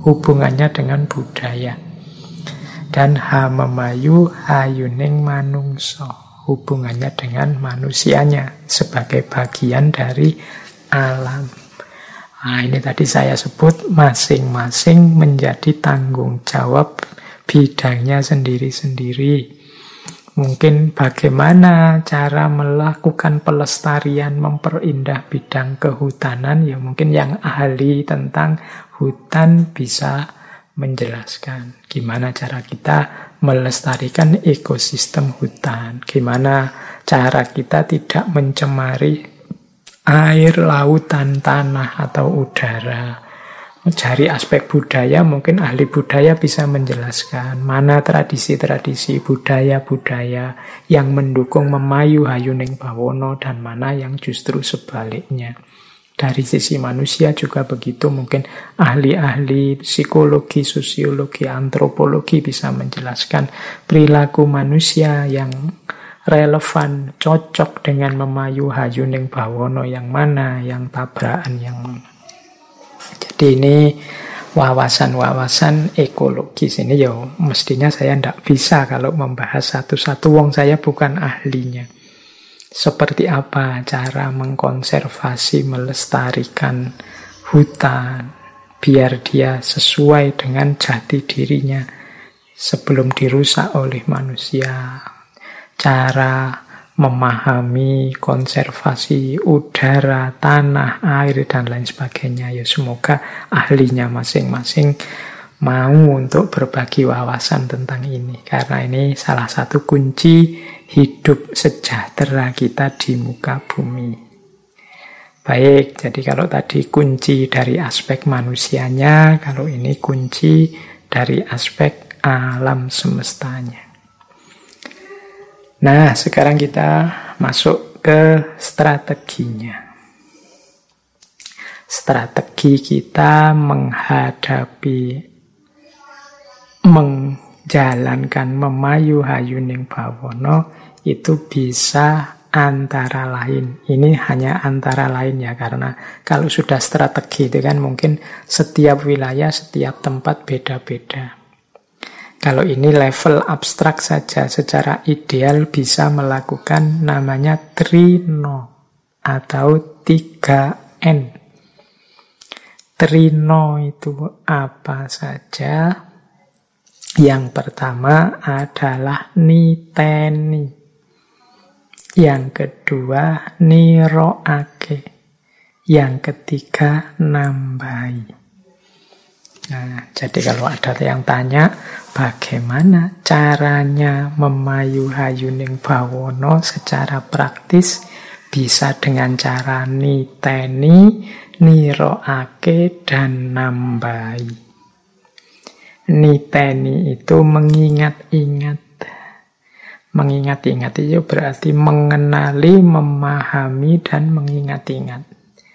[SPEAKER 1] hubungannya dengan budaya. Dan hamemayu hayuning manungso, hubungannya dengan manusianya sebagai bagian dari alam. Nah, ini tadi saya sebut masing-masing menjadi tanggung jawab bidangnya sendiri-sendiri. Mungkin bagaimana cara melakukan pelestarian, memperindah bidang kehutanan, ya mungkin yang ahli tentang hutan bisa menjelaskan gimana cara kita melestarikan ekosistem hutan, gimana cara kita tidak mencemari air, lautan, tanah, atau udara. Dari aspek budaya, mungkin ahli budaya bisa menjelaskan mana tradisi-tradisi budaya-budaya yang mendukung memayu hayuning bawono dan mana yang justru sebaliknya. Dari sisi manusia juga begitu, mungkin ahli-ahli psikologi, sosiologi, antropologi bisa menjelaskan perilaku manusia yang relevan, cocok dengan memayu hayuning bawono yang mana, yang tabrakan yang mana. Jadi ini wawasan-wawasan ekologis ini ya mestinya saya tidak bisa kalau membahas satu-satu, wong saya bukan ahlinya. Seperti apa cara mengkonservasi, melestarikan hutan biar dia sesuai dengan jati dirinya sebelum dirusak oleh manusia. Cara memahami konservasi udara, tanah, air, dan lain sebagainya. Ya semoga ahlinya masing-masing mau untuk berbagi wawasan tentang ini. Karena ini salah satu kunci hidup sejahtera kita di muka bumi. Baik, jadi kalau tadi kunci dari aspek manusianya, kalau ini kunci dari aspek alam semestanya. Nah, sekarang kita masuk ke strateginya. Strategi kita menjalankan memayu hayuning bawono itu bisa antara lain. Ini hanya antara lain ya, karena kalau sudah strategi itu kan mungkin setiap wilayah, setiap tempat beda-beda. Kalau ini level abstrak saja, secara ideal bisa melakukan namanya trino atau 3N. Trino itu apa saja? Yang pertama adalah niteni. Yang kedua niroake. Yang ketiga nambahi. Nah, jadi kalau ada yang tanya bagaimana caranya memayu hayuning bawono secara praktis, bisa dengan cara niteni, niroake, dan nambahi. Niteni itu mengingat-ingat. Mengingat-ingat itu berarti mengenali, memahami, dan mengingat-ingat.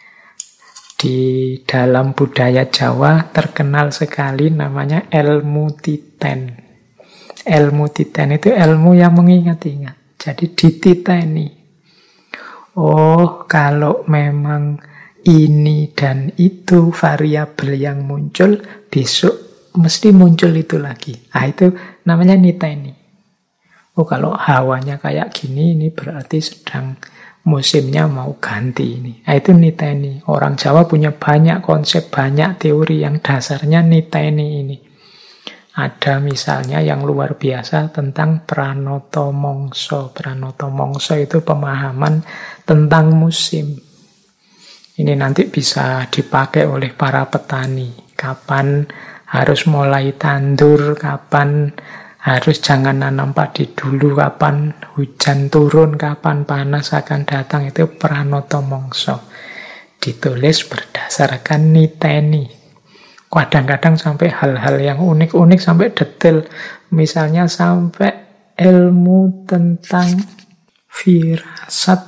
[SPEAKER 1] Di dalam budaya Jawa terkenal sekali namanya ilmu titen. Ilmu titen itu ilmu yang mengingat-ingat. Jadi dititeni. Oh, kalau memang ini dan itu variabel yang muncul, besok mesti muncul itu lagi. Ah, itu namanya niteni. Oh, kalau hawanya kayak gini, ini berarti sedang musimnya mau ganti ini. Nah, itu niteni. Orang Jawa punya banyak konsep, banyak teori yang dasarnya niteni ini. Ada misalnya yang luar biasa tentang pranoto mongso. Pranoto mongso itu pemahaman tentang musim. Ini nanti bisa dipakai oleh para petani. Kapan harus mulai tandur, kapan harus jangan nanam padi dulu, kapan hujan turun, kapan panas akan datang, itu pranoto mongso. Ditulis berdasarkan niteni. Kadang-kadang sampai hal-hal yang unik-unik, sampai detail. Misalnya sampai ilmu tentang firasat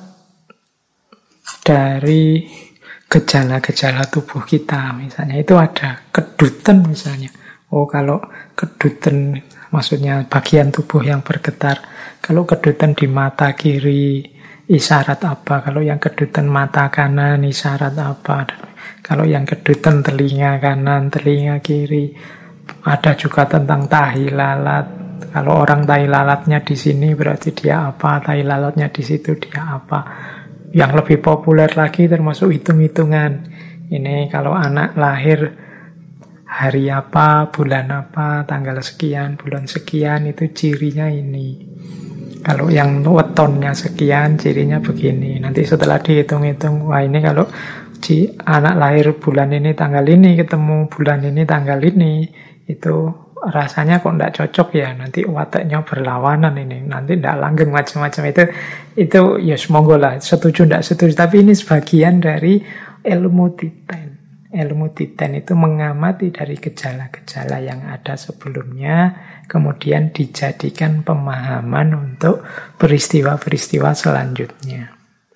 [SPEAKER 1] dari gejala-gejala tubuh kita. Misalnya itu ada kedutan misalnya. Oh, kalau kedutan maksudnya bagian tubuh yang bergetar. Kalau kedutan di mata kiri, isyarat apa? Kalau yang kedutan mata kanan, isyarat apa? Kalau yang kedutan telinga kanan, telinga kiri. Ada juga tentang tahi lalat. Kalau orang tahi lalatnya di sini berarti dia apa, tahi lalatnya di situ dia apa. Yang lebih populer lagi termasuk hitung-hitungan. Ini kalau anak lahir hari apa, bulan apa, tanggal sekian, bulan sekian, itu cirinya ini. Kalau yang wetonnya sekian, cirinya begini. Nanti setelah dihitung-hitung, wah ini kalau anak lahir bulan ini tanggal ini, ketemu bulan ini tanggal ini, itu rasanya kok tidak cocok ya. Nanti wataknya berlawanan ini. Nanti tidak langgeng macam-macam. Itu ya semoga lah, setuju tidak setuju. Tapi ini sebagian dari ilmu titen. Ilmu titen itu mengamati dari gejala-gejala yang ada sebelumnya, kemudian dijadikan pemahaman untuk peristiwa-peristiwa selanjutnya.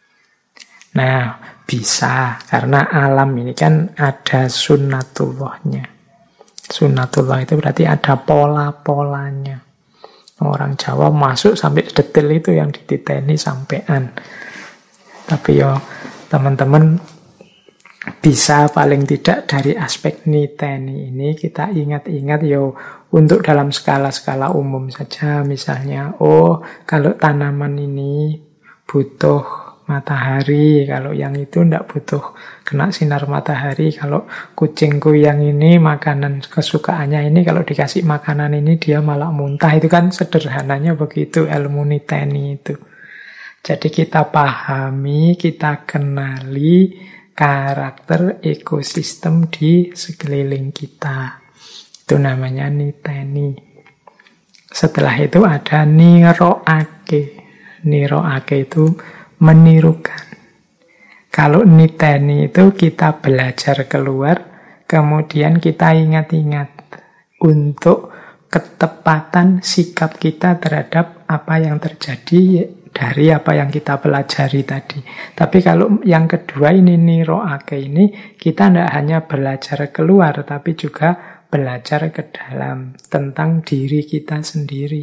[SPEAKER 1] Nah, bisa, karena alam ini kan ada sunnatullahnya. Sunnatullah itu berarti ada pola-polanya. Orang Jawa masuk sampai detail itu yang dititeni sampean. Tapi ya teman-teman bisa paling tidak dari aspek niteni ini kita ingat-ingat untuk dalam skala-skala umum saja. Misalnya, kalau tanaman ini butuh matahari, kalau yang itu tidak butuh kena sinar matahari. Kalau kucingku yang ini makanan kesukaannya ini, kalau dikasih makanan ini dia malah muntah. Itu kan sederhananya begitu ilmu niteni itu. Jadi kita pahami, kita kenali karakter ekosistem di sekeliling kita. Itu namanya niteni. Setelah itu ada niroake. Niroake itu menirukan. Kalau niteni itu kita belajar keluar, kemudian kita ingat-ingat untuk ketepatan sikap kita terhadap apa yang terjadi dari apa yang kita pelajari tadi. Tapi kalau yang kedua ini niroake ini, kita tidak hanya belajar keluar, tapi juga belajar ke dalam tentang diri kita sendiri.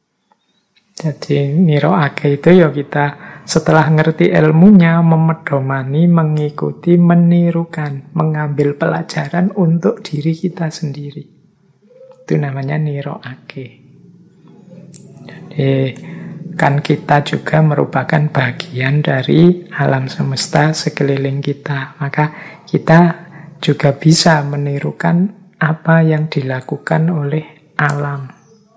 [SPEAKER 1] Jadi niroake itu ya kita setelah ngerti ilmunya, memedomani, mengikuti, menirukan, mengambil pelajaran untuk diri kita sendiri. Itu namanya niroake. Jadi kan kita juga merupakan bagian dari alam semesta sekeliling kita. Maka kita juga bisa menirukan apa yang dilakukan oleh alam.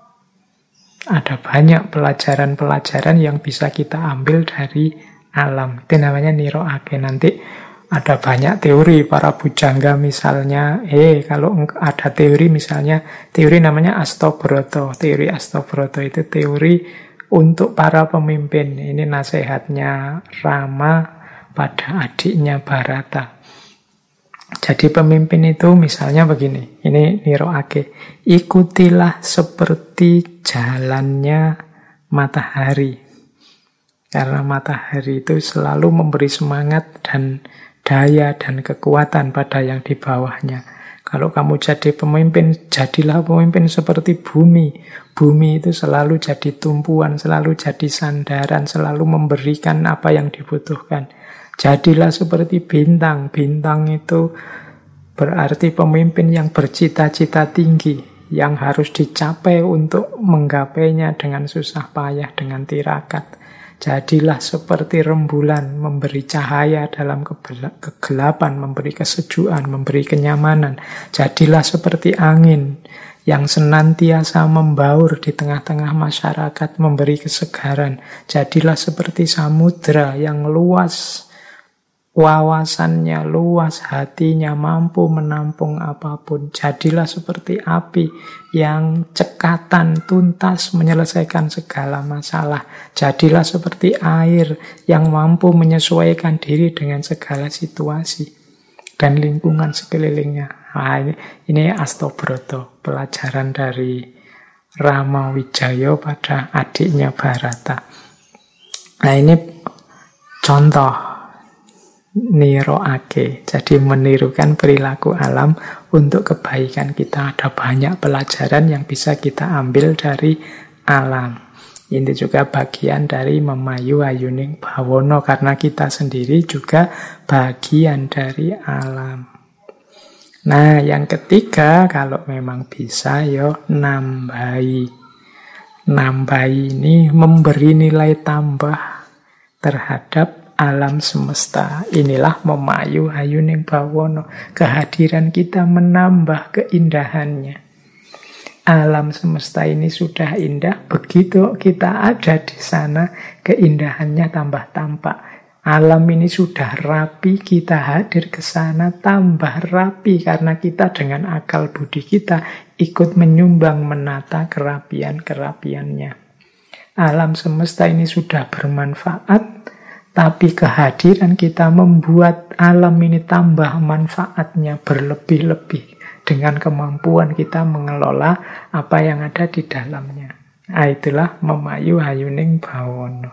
[SPEAKER 1] Ada banyak pelajaran-pelajaran yang bisa kita ambil dari alam. Itu namanya niroake. Nanti ada banyak teori para bujangga misalnya. Kalau ada teori misalnya, teori namanya Astobroto. Teori Astobroto itu teori untuk para pemimpin. Ini nasihatnya Rama pada adiknya Bharata. Jadi pemimpin itu misalnya begini, ini niroake. Ikutilah seperti jalannya matahari. Karena matahari itu selalu memberi semangat dan daya dan kekuatan pada yang di bawahnya. Kalau kamu jadi pemimpin, jadilah pemimpin seperti bumi. Bumi itu selalu jadi tumpuan, selalu jadi sandaran, selalu memberikan apa yang dibutuhkan. Jadilah seperti bintang. Bintang itu berarti pemimpin yang bercita-cita tinggi, yang harus dicapai untuk menggapainya dengan susah payah, dengan tirakat. Jadilah seperti rembulan, memberi cahaya dalam kegelapan, memberi kesejukan, memberi kenyamanan. Jadilah seperti angin yang senantiasa membaur di tengah-tengah masyarakat, memberi kesegaran. Jadilah seperti samudra yang luas, wawasannya luas, hatinya mampu menampung apapun. Jadilah seperti api yang cekatan, tuntas menyelesaikan segala masalah. Jadilah seperti air yang mampu menyesuaikan diri dengan segala situasi dan lingkungan sekelilingnya. Ini Astobroto, pelajaran dari Rama Wijaya pada adiknya Bharata. Ini contoh niroake, jadi menirukan perilaku alam untuk kebaikan kita. Ada banyak pelajaran yang bisa kita ambil dari alam. Ini juga bagian dari memayu ayuning bawono, karena kita sendiri juga bagian dari alam. Nah, yang ketiga, kalau memang bisa, yo nambahi. Nambahi ini memberi nilai tambah terhadap alam semesta. Inilah memayu hayuning bawono. Kehadiran kita menambah keindahannya. Alam semesta ini sudah indah, begitu kita ada di sana, keindahannya tambah tampak. Alam ini sudah rapi, kita hadir ke sana, tambah rapi karena kita dengan akal budi kita ikut menyumbang menata kerapian-kerapiannya. Alam semesta ini sudah bermanfaat, tapi kehadiran kita membuat alam ini tambah manfaatnya berlebih-lebih. Dengan kemampuan kita mengelola apa yang ada di dalamnya. Nah, itulah memayu hayuning bawono.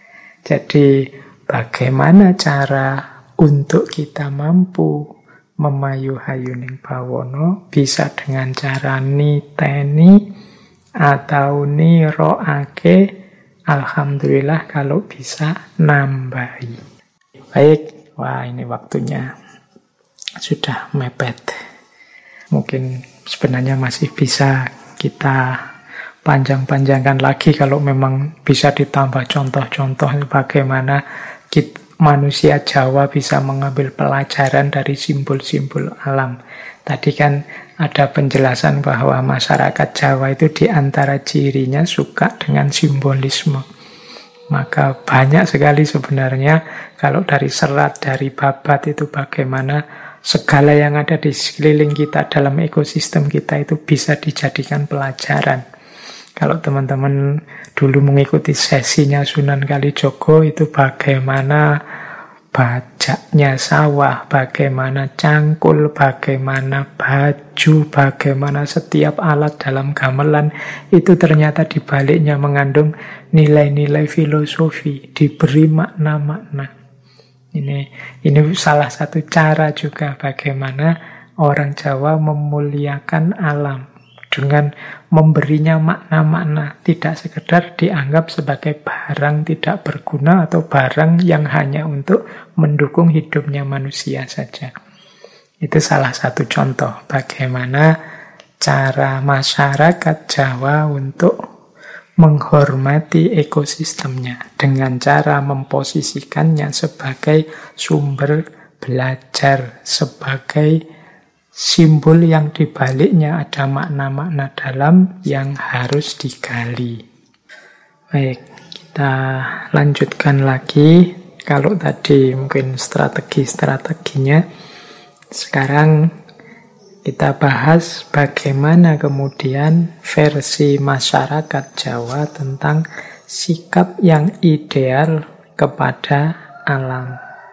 [SPEAKER 1] Jadi, bagaimana cara untuk kita mampu memayu hayuning bawono? Bisa dengan cara niteni atau niroake. Alhamdulillah kalau bisa nambahi. Baik, wah ini waktunya sudah mepet. Mungkin sebenarnya masih bisa kita panjang-panjangkan lagi kalau memang bisa ditambah contoh-contoh bagaimana manusia Jawa bisa mengambil pelajaran dari simbol-simbol alam. Tadi kan ada penjelasan bahwa masyarakat Jawa itu di antara cirinya suka dengan simbolisme. Maka banyak sekali sebenarnya kalau dari serat, dari babat itu bagaimana segala yang ada di sekeliling kita dalam ekosistem kita itu bisa dijadikan pelajaran. Kalau teman-teman dulu mengikuti sesinya Sunan Kalijogo itu bagaimana bajaknya sawah, bagaimana cangkul, bagaimana baju, bagaimana setiap alat dalam gamelan itu ternyata di baliknya mengandung nilai-nilai filosofi, diberi makna-makna. Ini salah satu cara juga bagaimana orang Jawa memuliakan alam dengan memberinya makna-makna, tidak sekedar dianggap sebagai barang tidak berguna atau barang yang hanya untuk mendukung hidupnya manusia saja. Itu salah satu contoh bagaimana cara masyarakat Jawa untuk menghormati ekosistemnya dengan cara memposisikannya sebagai sumber belajar, sebagai simbol yang dibaliknya ada makna-makna dalam yang harus digali. Baik, kita lanjutkan lagi. Kalau tadi mungkin strategi-strateginya, sekarang kita bahas bagaimana kemudian versi masyarakat Jawa tentang sikap yang ideal kepada alam.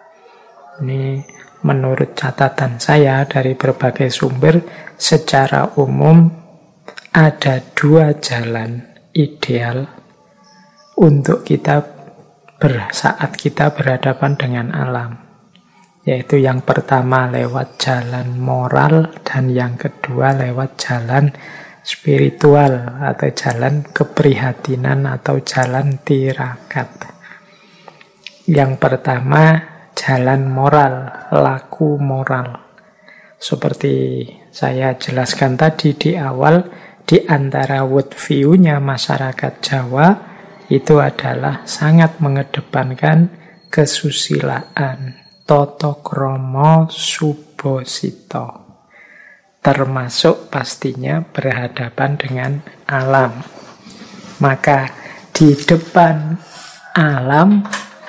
[SPEAKER 1] Ini menurut catatan saya dari berbagai sumber, secara umum ada dua jalan ideal untuk kita saat kita berhadapan dengan alam. Yaitu yang pertama lewat jalan moral dan yang kedua lewat jalan spiritual atau jalan keprihatinan atau jalan tirakat. Yang pertama jalan moral, laku moral. Seperti saya jelaskan tadi di awal, di antara worldview-nya masyarakat Jawa itu adalah sangat mengedepankan kesusilaan. Toto kromo subosito, termasuk pastinya berhadapan dengan alam. Maka di depan alam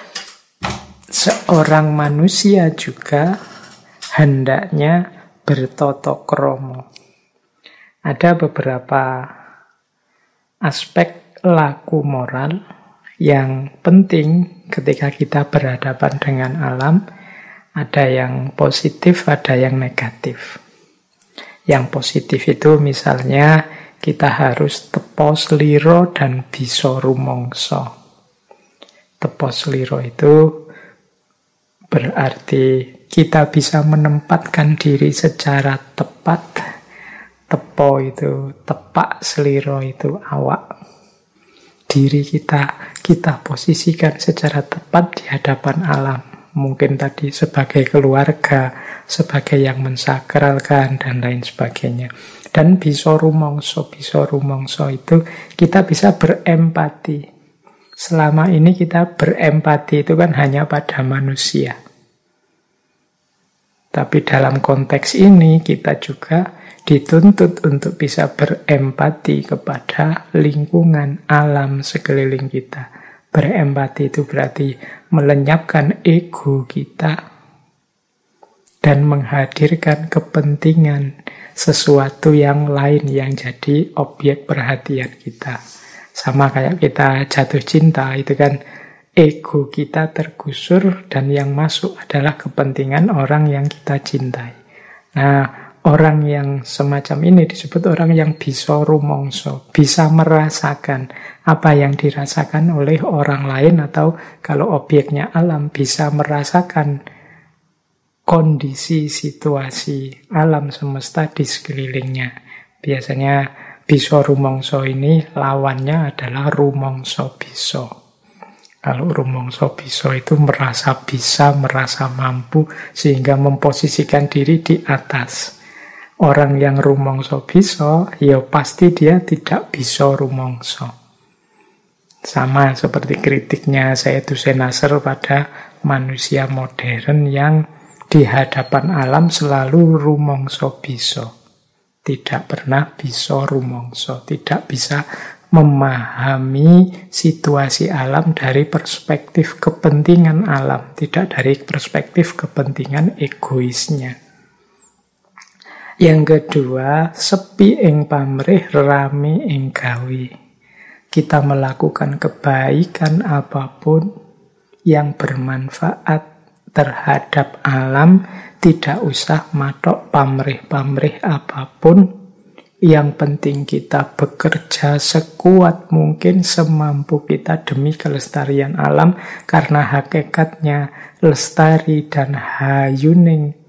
[SPEAKER 1] seorang manusia juga hendaknya bertoto kromo. Ada beberapa aspek laku moral yang penting ketika kita berhadapan dengan alam. Ada yang positif, ada yang negatif. Yang positif itu misalnya kita harus tepos liro dan bisa rumongso. Tepos liro itu berarti kita bisa menempatkan diri secara tepat. Tepo itu tepak, seliro itu awak. Diri kita posisikan secara tepat di hadapan alam. mungkin tadi sebagai keluarga, sebagai yang mensakralkan, dan lain sebagainya. Dan bisa rumongso itu kita bisa berempati. Selama ini kita berempati itu kan hanya pada manusia. Tapi dalam konteks ini kita juga dituntut untuk bisa berempati kepada lingkungan, alam sekeliling kita. Berempati itu berarti melenyapkan ego kita dan menghadirkan kepentingan sesuatu yang lain yang jadi objek perhatian kita. Sama kayak kita jatuh cinta, itu kan ego kita tergusur dan yang masuk adalah kepentingan orang yang kita cintai. Nah, orang yang semacam ini disebut orang yang bisa rumongso, bisa merasakan apa yang dirasakan oleh orang lain, atau kalau objeknya alam bisa merasakan kondisi, situasi alam semesta di sekelilingnya. Biasanya bisa rumongso ini lawannya adalah rumongso biso. Kalau rumongso biso itu merasa bisa, merasa mampu, sehingga memposisikan diri di atas. Orang yang rumongso biso, ya pasti dia tidak bisa rumongso. Sama seperti kritiknya Sayyiduddin Nasr pada manusia modern yang di hadapan alam selalu rumongso biso. Tidak pernah bisa rumongso, tidak bisa memahami situasi alam dari perspektif kepentingan alam, tidak dari perspektif kepentingan egoisnya. Yang kedua, sepi ing pamrih, rame ing gawe. Kita melakukan kebaikan apapun yang bermanfaat terhadap alam, tidak usah matok pamrih-pamrih apapun. Yang penting kita bekerja sekuat mungkin, semampu kita demi kelestarian alam, karena hakikatnya lestari dan hayuning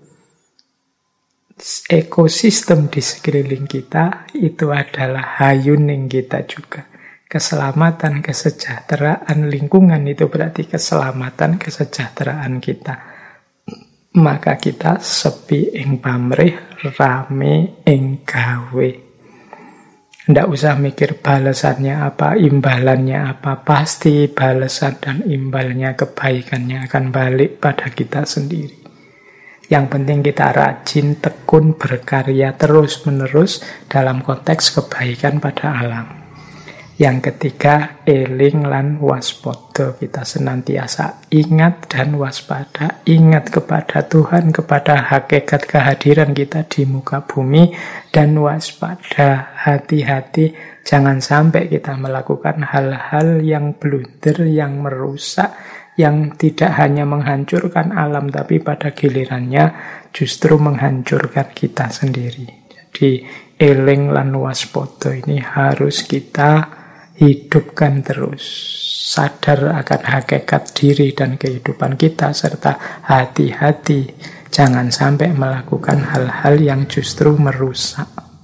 [SPEAKER 1] ekosistem di sekeliling kita itu adalah hayuning kita juga. Keselamatan, kesejahteraan lingkungan itu berarti keselamatan, kesejahteraan kita. Maka kita sepi ing pamrih, rame ing gawe. Ndak usah mikir balasannya apa, imbalannya apa. Pasti balasan dan imbalnya, kebaikannya akan balik pada kita sendiri. Yang penting kita rajin, tekun, berkarya terus-menerus dalam konteks kebaikan pada alam. Yang ketiga, eling lan waspada. Kita senantiasa ingat dan waspada. Ingat kepada Tuhan, kepada hakikat kehadiran kita di muka bumi. Dan waspada, hati-hati. Jangan sampai kita melakukan hal-hal yang blunder, yang merusak, yang tidak hanya menghancurkan alam, tapi pada gilirannya justru menghancurkan kita sendiri. Jadi, eling lan waspada ini harus kita hidupkan terus, sadar akan hakikat diri dan kehidupan kita, serta hati-hati jangan sampai melakukan hal-hal yang justru merusak.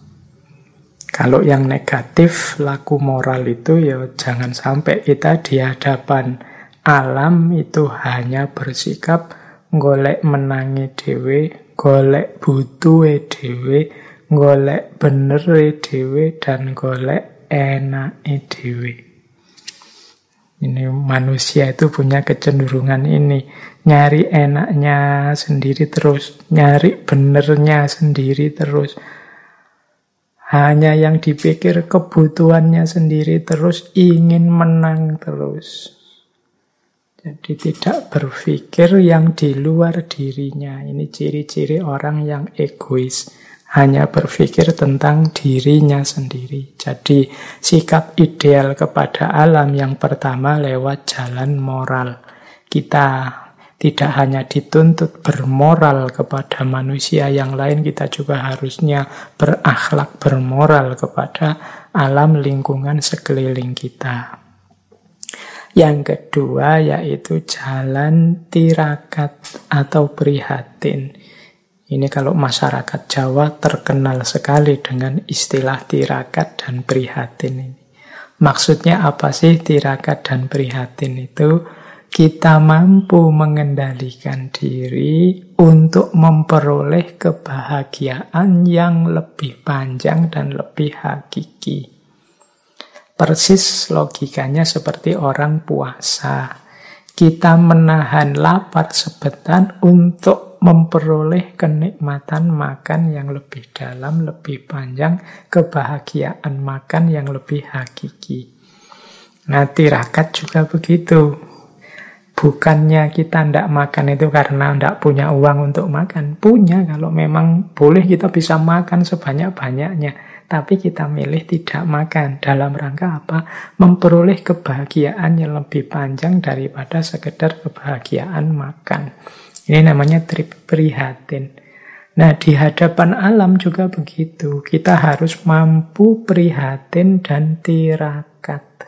[SPEAKER 1] Kalau yang negatif, laku moral itu ya jangan sampai kita di hadapan alam itu hanya bersikap golek menangi dhewe, golek butuhe dhewe, golek benere dhewe, dan golek enake dhewe. Ini manusia itu punya kecenderungan ini, nyari enaknya sendiri terus, nyari benernya sendiri terus. Hanya yang dipikir kebutuhannya sendiri terus, ingin menang terus. Jadi tidak berpikir yang di luar dirinya. Ini ciri-ciri orang yang egois. Hanya berpikir tentang dirinya sendiri. Jadi sikap ideal kepada alam yang pertama lewat jalan moral. Kita tidak hanya dituntut bermoral kepada manusia yang lain, kita juga harusnya berakhlak, bermoral kepada alam lingkungan sekeliling kita. Yang kedua yaitu jalan tirakat atau prihatin. Ini kalau masyarakat Jawa terkenal sekali dengan istilah tirakat dan prihatin ini. Maksudnya apa sih tirakat dan prihatin itu? kita mampu mengendalikan diri untuk memperoleh kebahagiaan yang lebih panjang dan lebih hakiki. Persis logikanya seperti orang puasa. Kita menahan lapar sebentar untuk memperoleh kenikmatan makan yang lebih dalam, lebih panjang, kebahagiaan makan yang lebih hakiki. Nah, tirakat juga begitu. Bukannya kita tidak makan itu karena tidak punya uang untuk makan. Punya, kalau memang boleh kita bisa makan sebanyak-banyaknya. Tapi kita milih tidak makan. Dalam rangka apa? Memperoleh kebahagiaan yang lebih panjang daripada sekedar kebahagiaan makan. Ini namanya prihatin. Nah, di hadapan alam juga begitu. Kita harus mampu prihatin dan tirakat.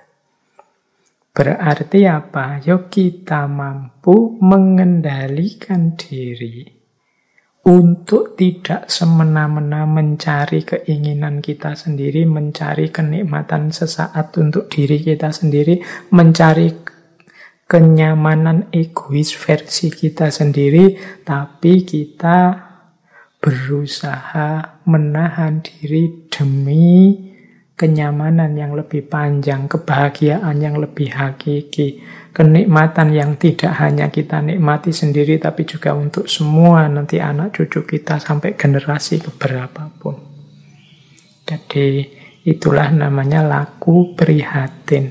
[SPEAKER 1] Berarti apa? Yuk kita mampu mengendalikan diri untuk tidak semena-mena mencari keinginan kita sendiri, mencari kenikmatan sesaat untuk diri kita sendiri, mencari kenyamanan egois versi kita sendiri, tapi kita berusaha menahan diri demi kenyamanan yang lebih panjang, kebahagiaan yang lebih hakiki, kenikmatan yang tidak hanya kita nikmati sendiri, tapi juga untuk semua nanti anak cucu kita sampai generasi keberapapun. Jadi itulah namanya laku prihatin.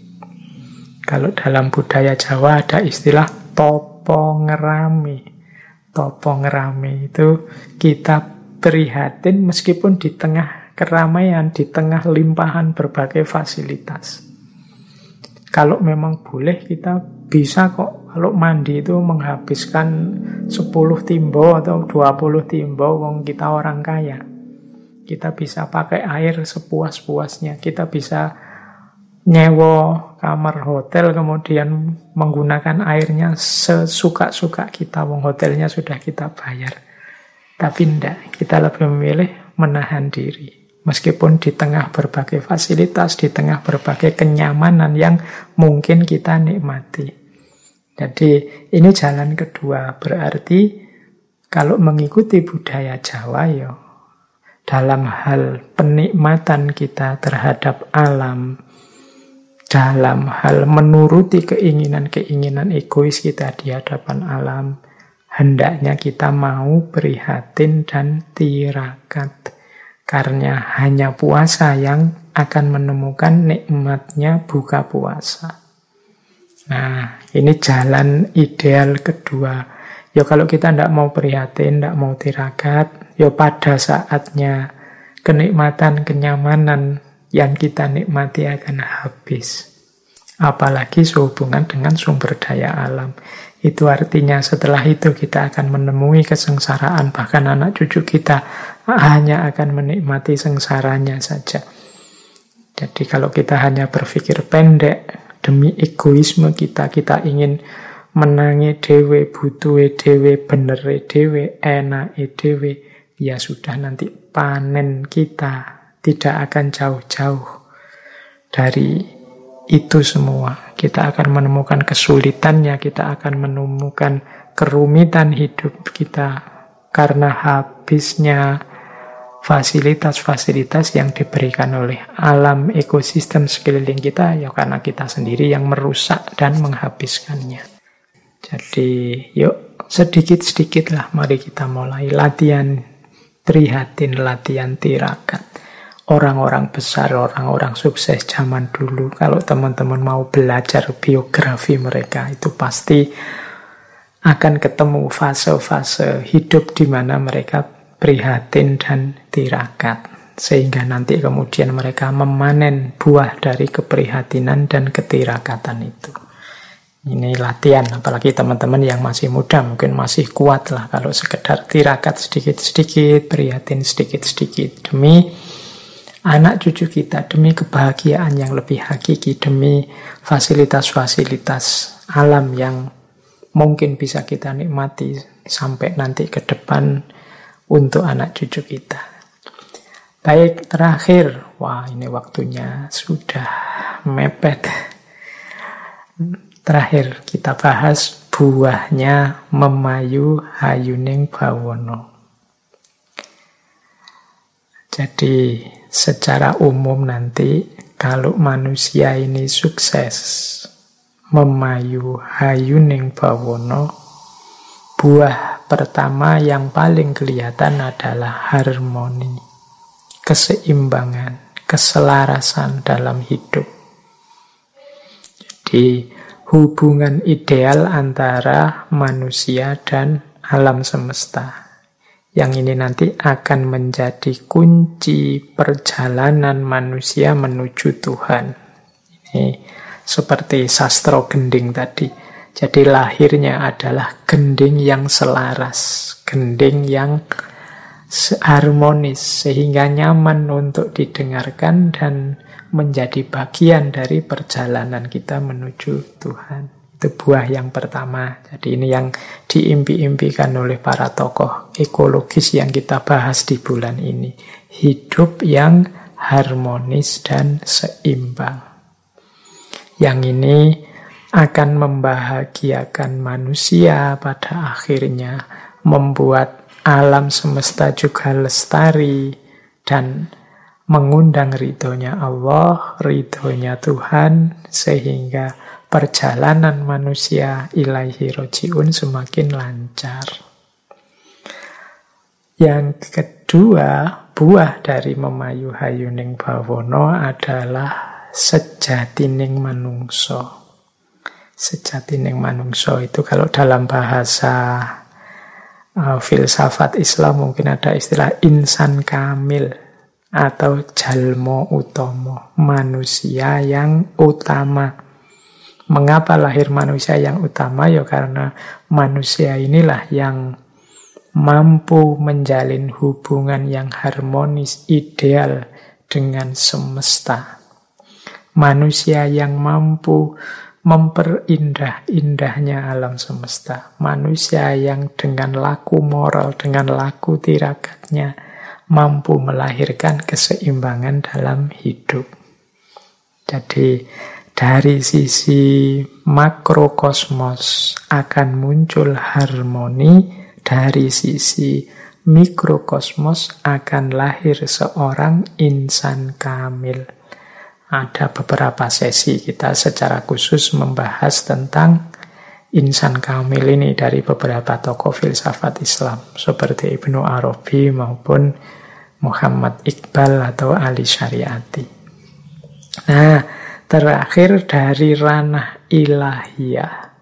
[SPEAKER 1] Kalau dalam budaya Jawa ada istilah topo ngerami. Topo ngerami itu kita prihatin meskipun di tengah keramaian, di tengah limpahan berbagai fasilitas. Kalau memang boleh, kita bisa kok kalau mandi itu menghabiskan 10 timbo atau 20 timbo, wong kita orang kaya. Kita bisa pakai air sepuas-puasnya. Kita bisa nyewa kamar hotel, kemudian menggunakan airnya sesuka-suka kita. Wong hotelnya sudah kita bayar. Tapi enggak, kita lebih memilih menahan diri. Meskipun di tengah berbagai fasilitas, di tengah berbagai kenyamanan yang mungkin kita nikmati. Jadi ini jalan kedua. Berarti kalau mengikuti budaya Jawa, ya, dalam hal penikmatan kita terhadap alam, dalam hal menuruti keinginan-keinginan egois kita di hadapan alam, hendaknya kita mau prihatin dan tirakat. Karena hanya puasa yang akan menemukan nikmatnya buka puasa. Nah, ini jalan ideal kedua. Ya kalau kita tidak mau prihatin, tidak mau tirakat, ya pada saatnya kenikmatan, kenyamanan yang kita nikmati akan habis. Apalagi sehubungan dengan sumber daya alam. Itu artinya setelah itu kita akan menemui kesengsaraan, bahkan anak cucu kita hanya akan menikmati sengsaranya saja. Jadi kalau kita hanya berpikir pendek, demi egoisme kita ingin menangi dewe, butuhe dewe, benere dewe, enake dewe, ya sudah nanti panen kita tidak akan jauh-jauh dari itu semua. Kita akan menemukan kesulitannya, kita akan menemukan kerumitan hidup kita karena habisnya fasilitas-fasilitas yang diberikan oleh alam ekosistem sekeliling kita, ya karena kita sendiri yang merusak dan menghabiskannya. Jadi yuk sedikit-sedikit lah mari kita mulai latihan prihatin, latihan tirakat. Orang-orang besar, orang-orang sukses zaman dulu, kalau teman-teman mau belajar biografi mereka, itu pasti akan ketemu fase-fase hidup di mana mereka prihatin dan tirakat. Sehingga nanti kemudian mereka memanen buah dari keprihatinan dan ketirakatan itu. Ini latihan, apalagi teman-teman yang masih muda, mungkin masih kuat lah kalau sekedar tirakat sedikit-sedikit, prihatin sedikit-sedikit, demi anak cucu kita, demi kebahagiaan yang lebih hakiki, demi fasilitas-fasilitas alam yang mungkin bisa kita nikmati sampai nanti ke depan untuk anak cucu kita. Baik, terakhir. Wah, ini waktunya sudah mepet. Terakhir kita bahas buahnya memayu hayuning bawana. Jadi secara umum nanti kalau manusia ini sukses memayu hayuning bawana, buah pertama yang paling kelihatan adalah harmoni, keseimbangan, keselarasan dalam hidup. Jadi hubungan ideal antara manusia dan alam semesta. Yang ini nanti akan menjadi kunci perjalanan manusia menuju Tuhan. Ini seperti sastra gending tadi. Jadi lahirnya adalah gending yang selaras, gending yang harmonis, sehingga nyaman untuk didengarkan dan menjadi bagian dari perjalanan kita menuju Tuhan. Itu buah yang pertama. Jadi ini yang diimpi-impikan oleh para tokoh ekologis yang kita bahas di bulan ini. Hidup yang harmonis dan seimbang. Yang ini akan membahagiakan manusia pada akhirnya, membuat alam semesta juga lestari dan mengundang ridhonya Allah, ridhonya Tuhan, sehingga perjalanan manusia ilaihi roji'un semakin lancar. Yang kedua, buah dari memayu hayuning bawana adalah sejatining manungso. Sejatining manungso itu kalau dalam bahasa filsafat Islam mungkin ada istilah insan kamil atau jalmo utomo, manusia yang utama. Mengapa lahir manusia yang utama? Ya karena manusia inilah yang mampu menjalin hubungan yang harmonis, ideal dengan semesta. Manusia yang mampu memperindah-indahnya alam semesta. Manusia yang dengan laku moral, dengan laku tirakatnya mampu melahirkan keseimbangan dalam hidup. Jadi dari sisi makrokosmos akan muncul harmoni, dari sisi mikrokosmos akan lahir seorang insan kamil. Ada beberapa sesi kita secara khusus membahas tentang insan kamil ini dari beberapa tokoh filsafat Islam seperti Ibnu Arabi maupun Muhammad Iqbal atau Ali Syariati. Nah, terakhir dari ranah ilahiyah,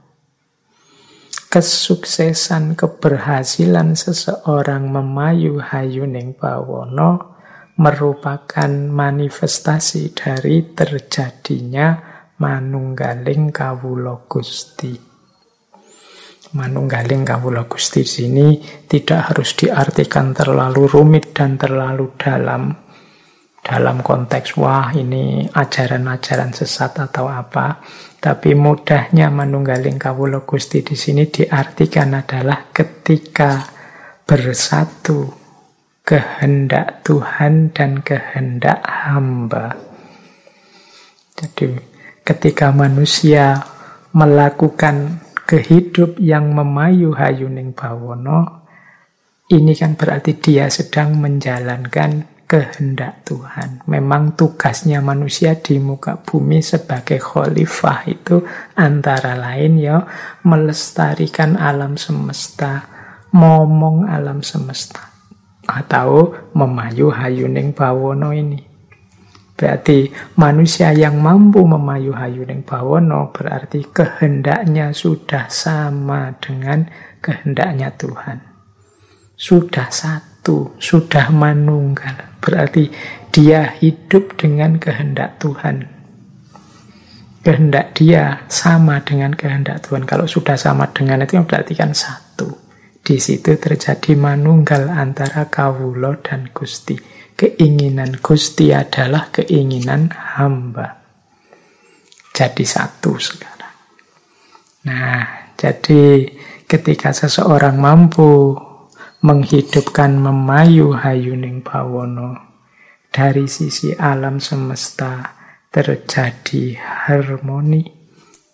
[SPEAKER 1] kesuksesan, keberhasilan seseorang memayu hayuning bawana merupakan manifestasi dari terjadinya manunggaling kawula Gusti. Manunggaling kawula Gusti di sini tidak harus diartikan terlalu rumit dan terlalu dalam konteks wah ini ajaran-ajaran sesat atau apa. Tapi mudahnya manunggaling kawula Gusti di sini diartikan adalah ketika bersatu kehendak Tuhan dan kehendak hamba. Jadi ketika manusia melakukan kehidup yang memayu hayuning bawana, ini kan berarti dia sedang menjalankan kehendak Tuhan. Memang tugasnya manusia di muka bumi sebagai khalifah itu antara lain ya melestarikan alam semesta, momong alam semesta, atau memayu hayuning bawana ini. Berarti manusia yang mampu memayu hayuning bawana berarti kehendaknya sudah sama dengan kehendaknya Tuhan. Sudah satu, sudah manunggal. Berarti dia hidup dengan kehendak Tuhan. Kehendak dia sama dengan kehendak Tuhan. Kalau sudah sama dengan itu berarti kan satu. Di situ terjadi manunggal antara kawula dan Gusti. Keinginan Gusti adalah keinginan hamba. Jadi satu sekarang. Nah, jadi ketika seseorang mampu menghidupkan memayu hayuning bawana, dari sisi alam semesta terjadi harmoni,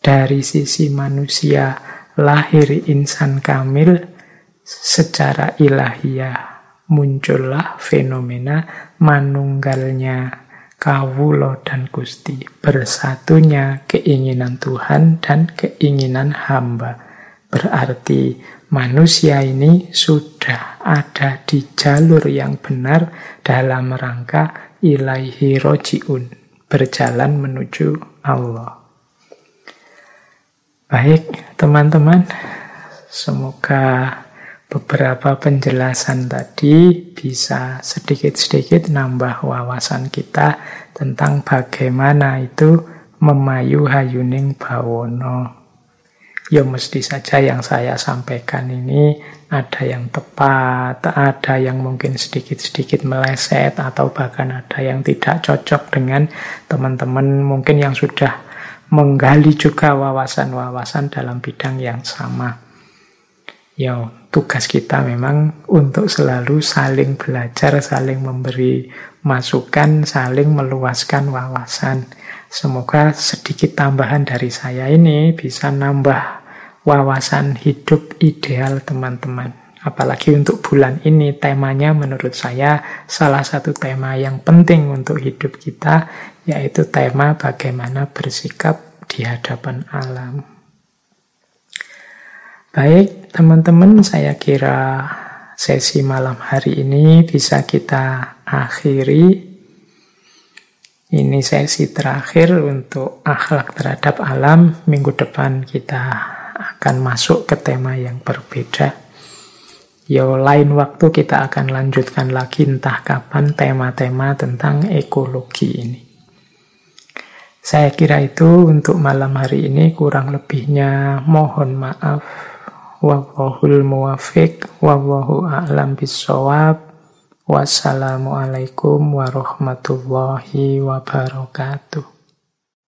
[SPEAKER 1] dari sisi manusia lahir insan kamil, secara ilahiyah muncullah fenomena manunggalnya kawula dan Gusti, bersatunya keinginan Tuhan dan keinginan hamba. Berarti manusia ini sudah ada di jalur yang benar dalam rangka ilaihi roji'un, berjalan menuju Allah. Baik, teman-teman, semoga beberapa penjelasan tadi bisa sedikit-sedikit nambah wawasan kita tentang bagaimana itu memayu hayuning bawono. Ya mesti saja yang saya sampaikan ini ada yang tepat, ada yang mungkin sedikit-sedikit meleset, atau bahkan ada yang tidak cocok dengan teman-teman mungkin yang sudah menggali juga wawasan-wawasan dalam bidang yang sama. Ya, tugas kita memang untuk selalu saling belajar, saling memberi masukan, saling meluaskan wawasan. Semoga sedikit tambahan dari saya ini bisa nambah wawasan hidup ideal teman-teman. Apalagi untuk bulan ini, temanya menurut saya salah satu tema yang penting untuk hidup kita, yaitu tema bagaimana bersikap di hadapan alam. Baik, teman-teman, saya kira sesi malam hari ini bisa kita akhiri. Ini sesi terakhir untuk akhlak terhadap alam. Minggu depan kita akan masuk ke tema yang berbeda. Ya, lain waktu kita akan lanjutkan lagi entah kapan tema-tema tentang ekologi ini. Saya kira itu untuk malam hari ini, kurang lebihnya mohon maaf. Wallahul muwafiq, wallahu a'lam bissawab. Wassalamualaikum warahmatullahi wabarakatuh.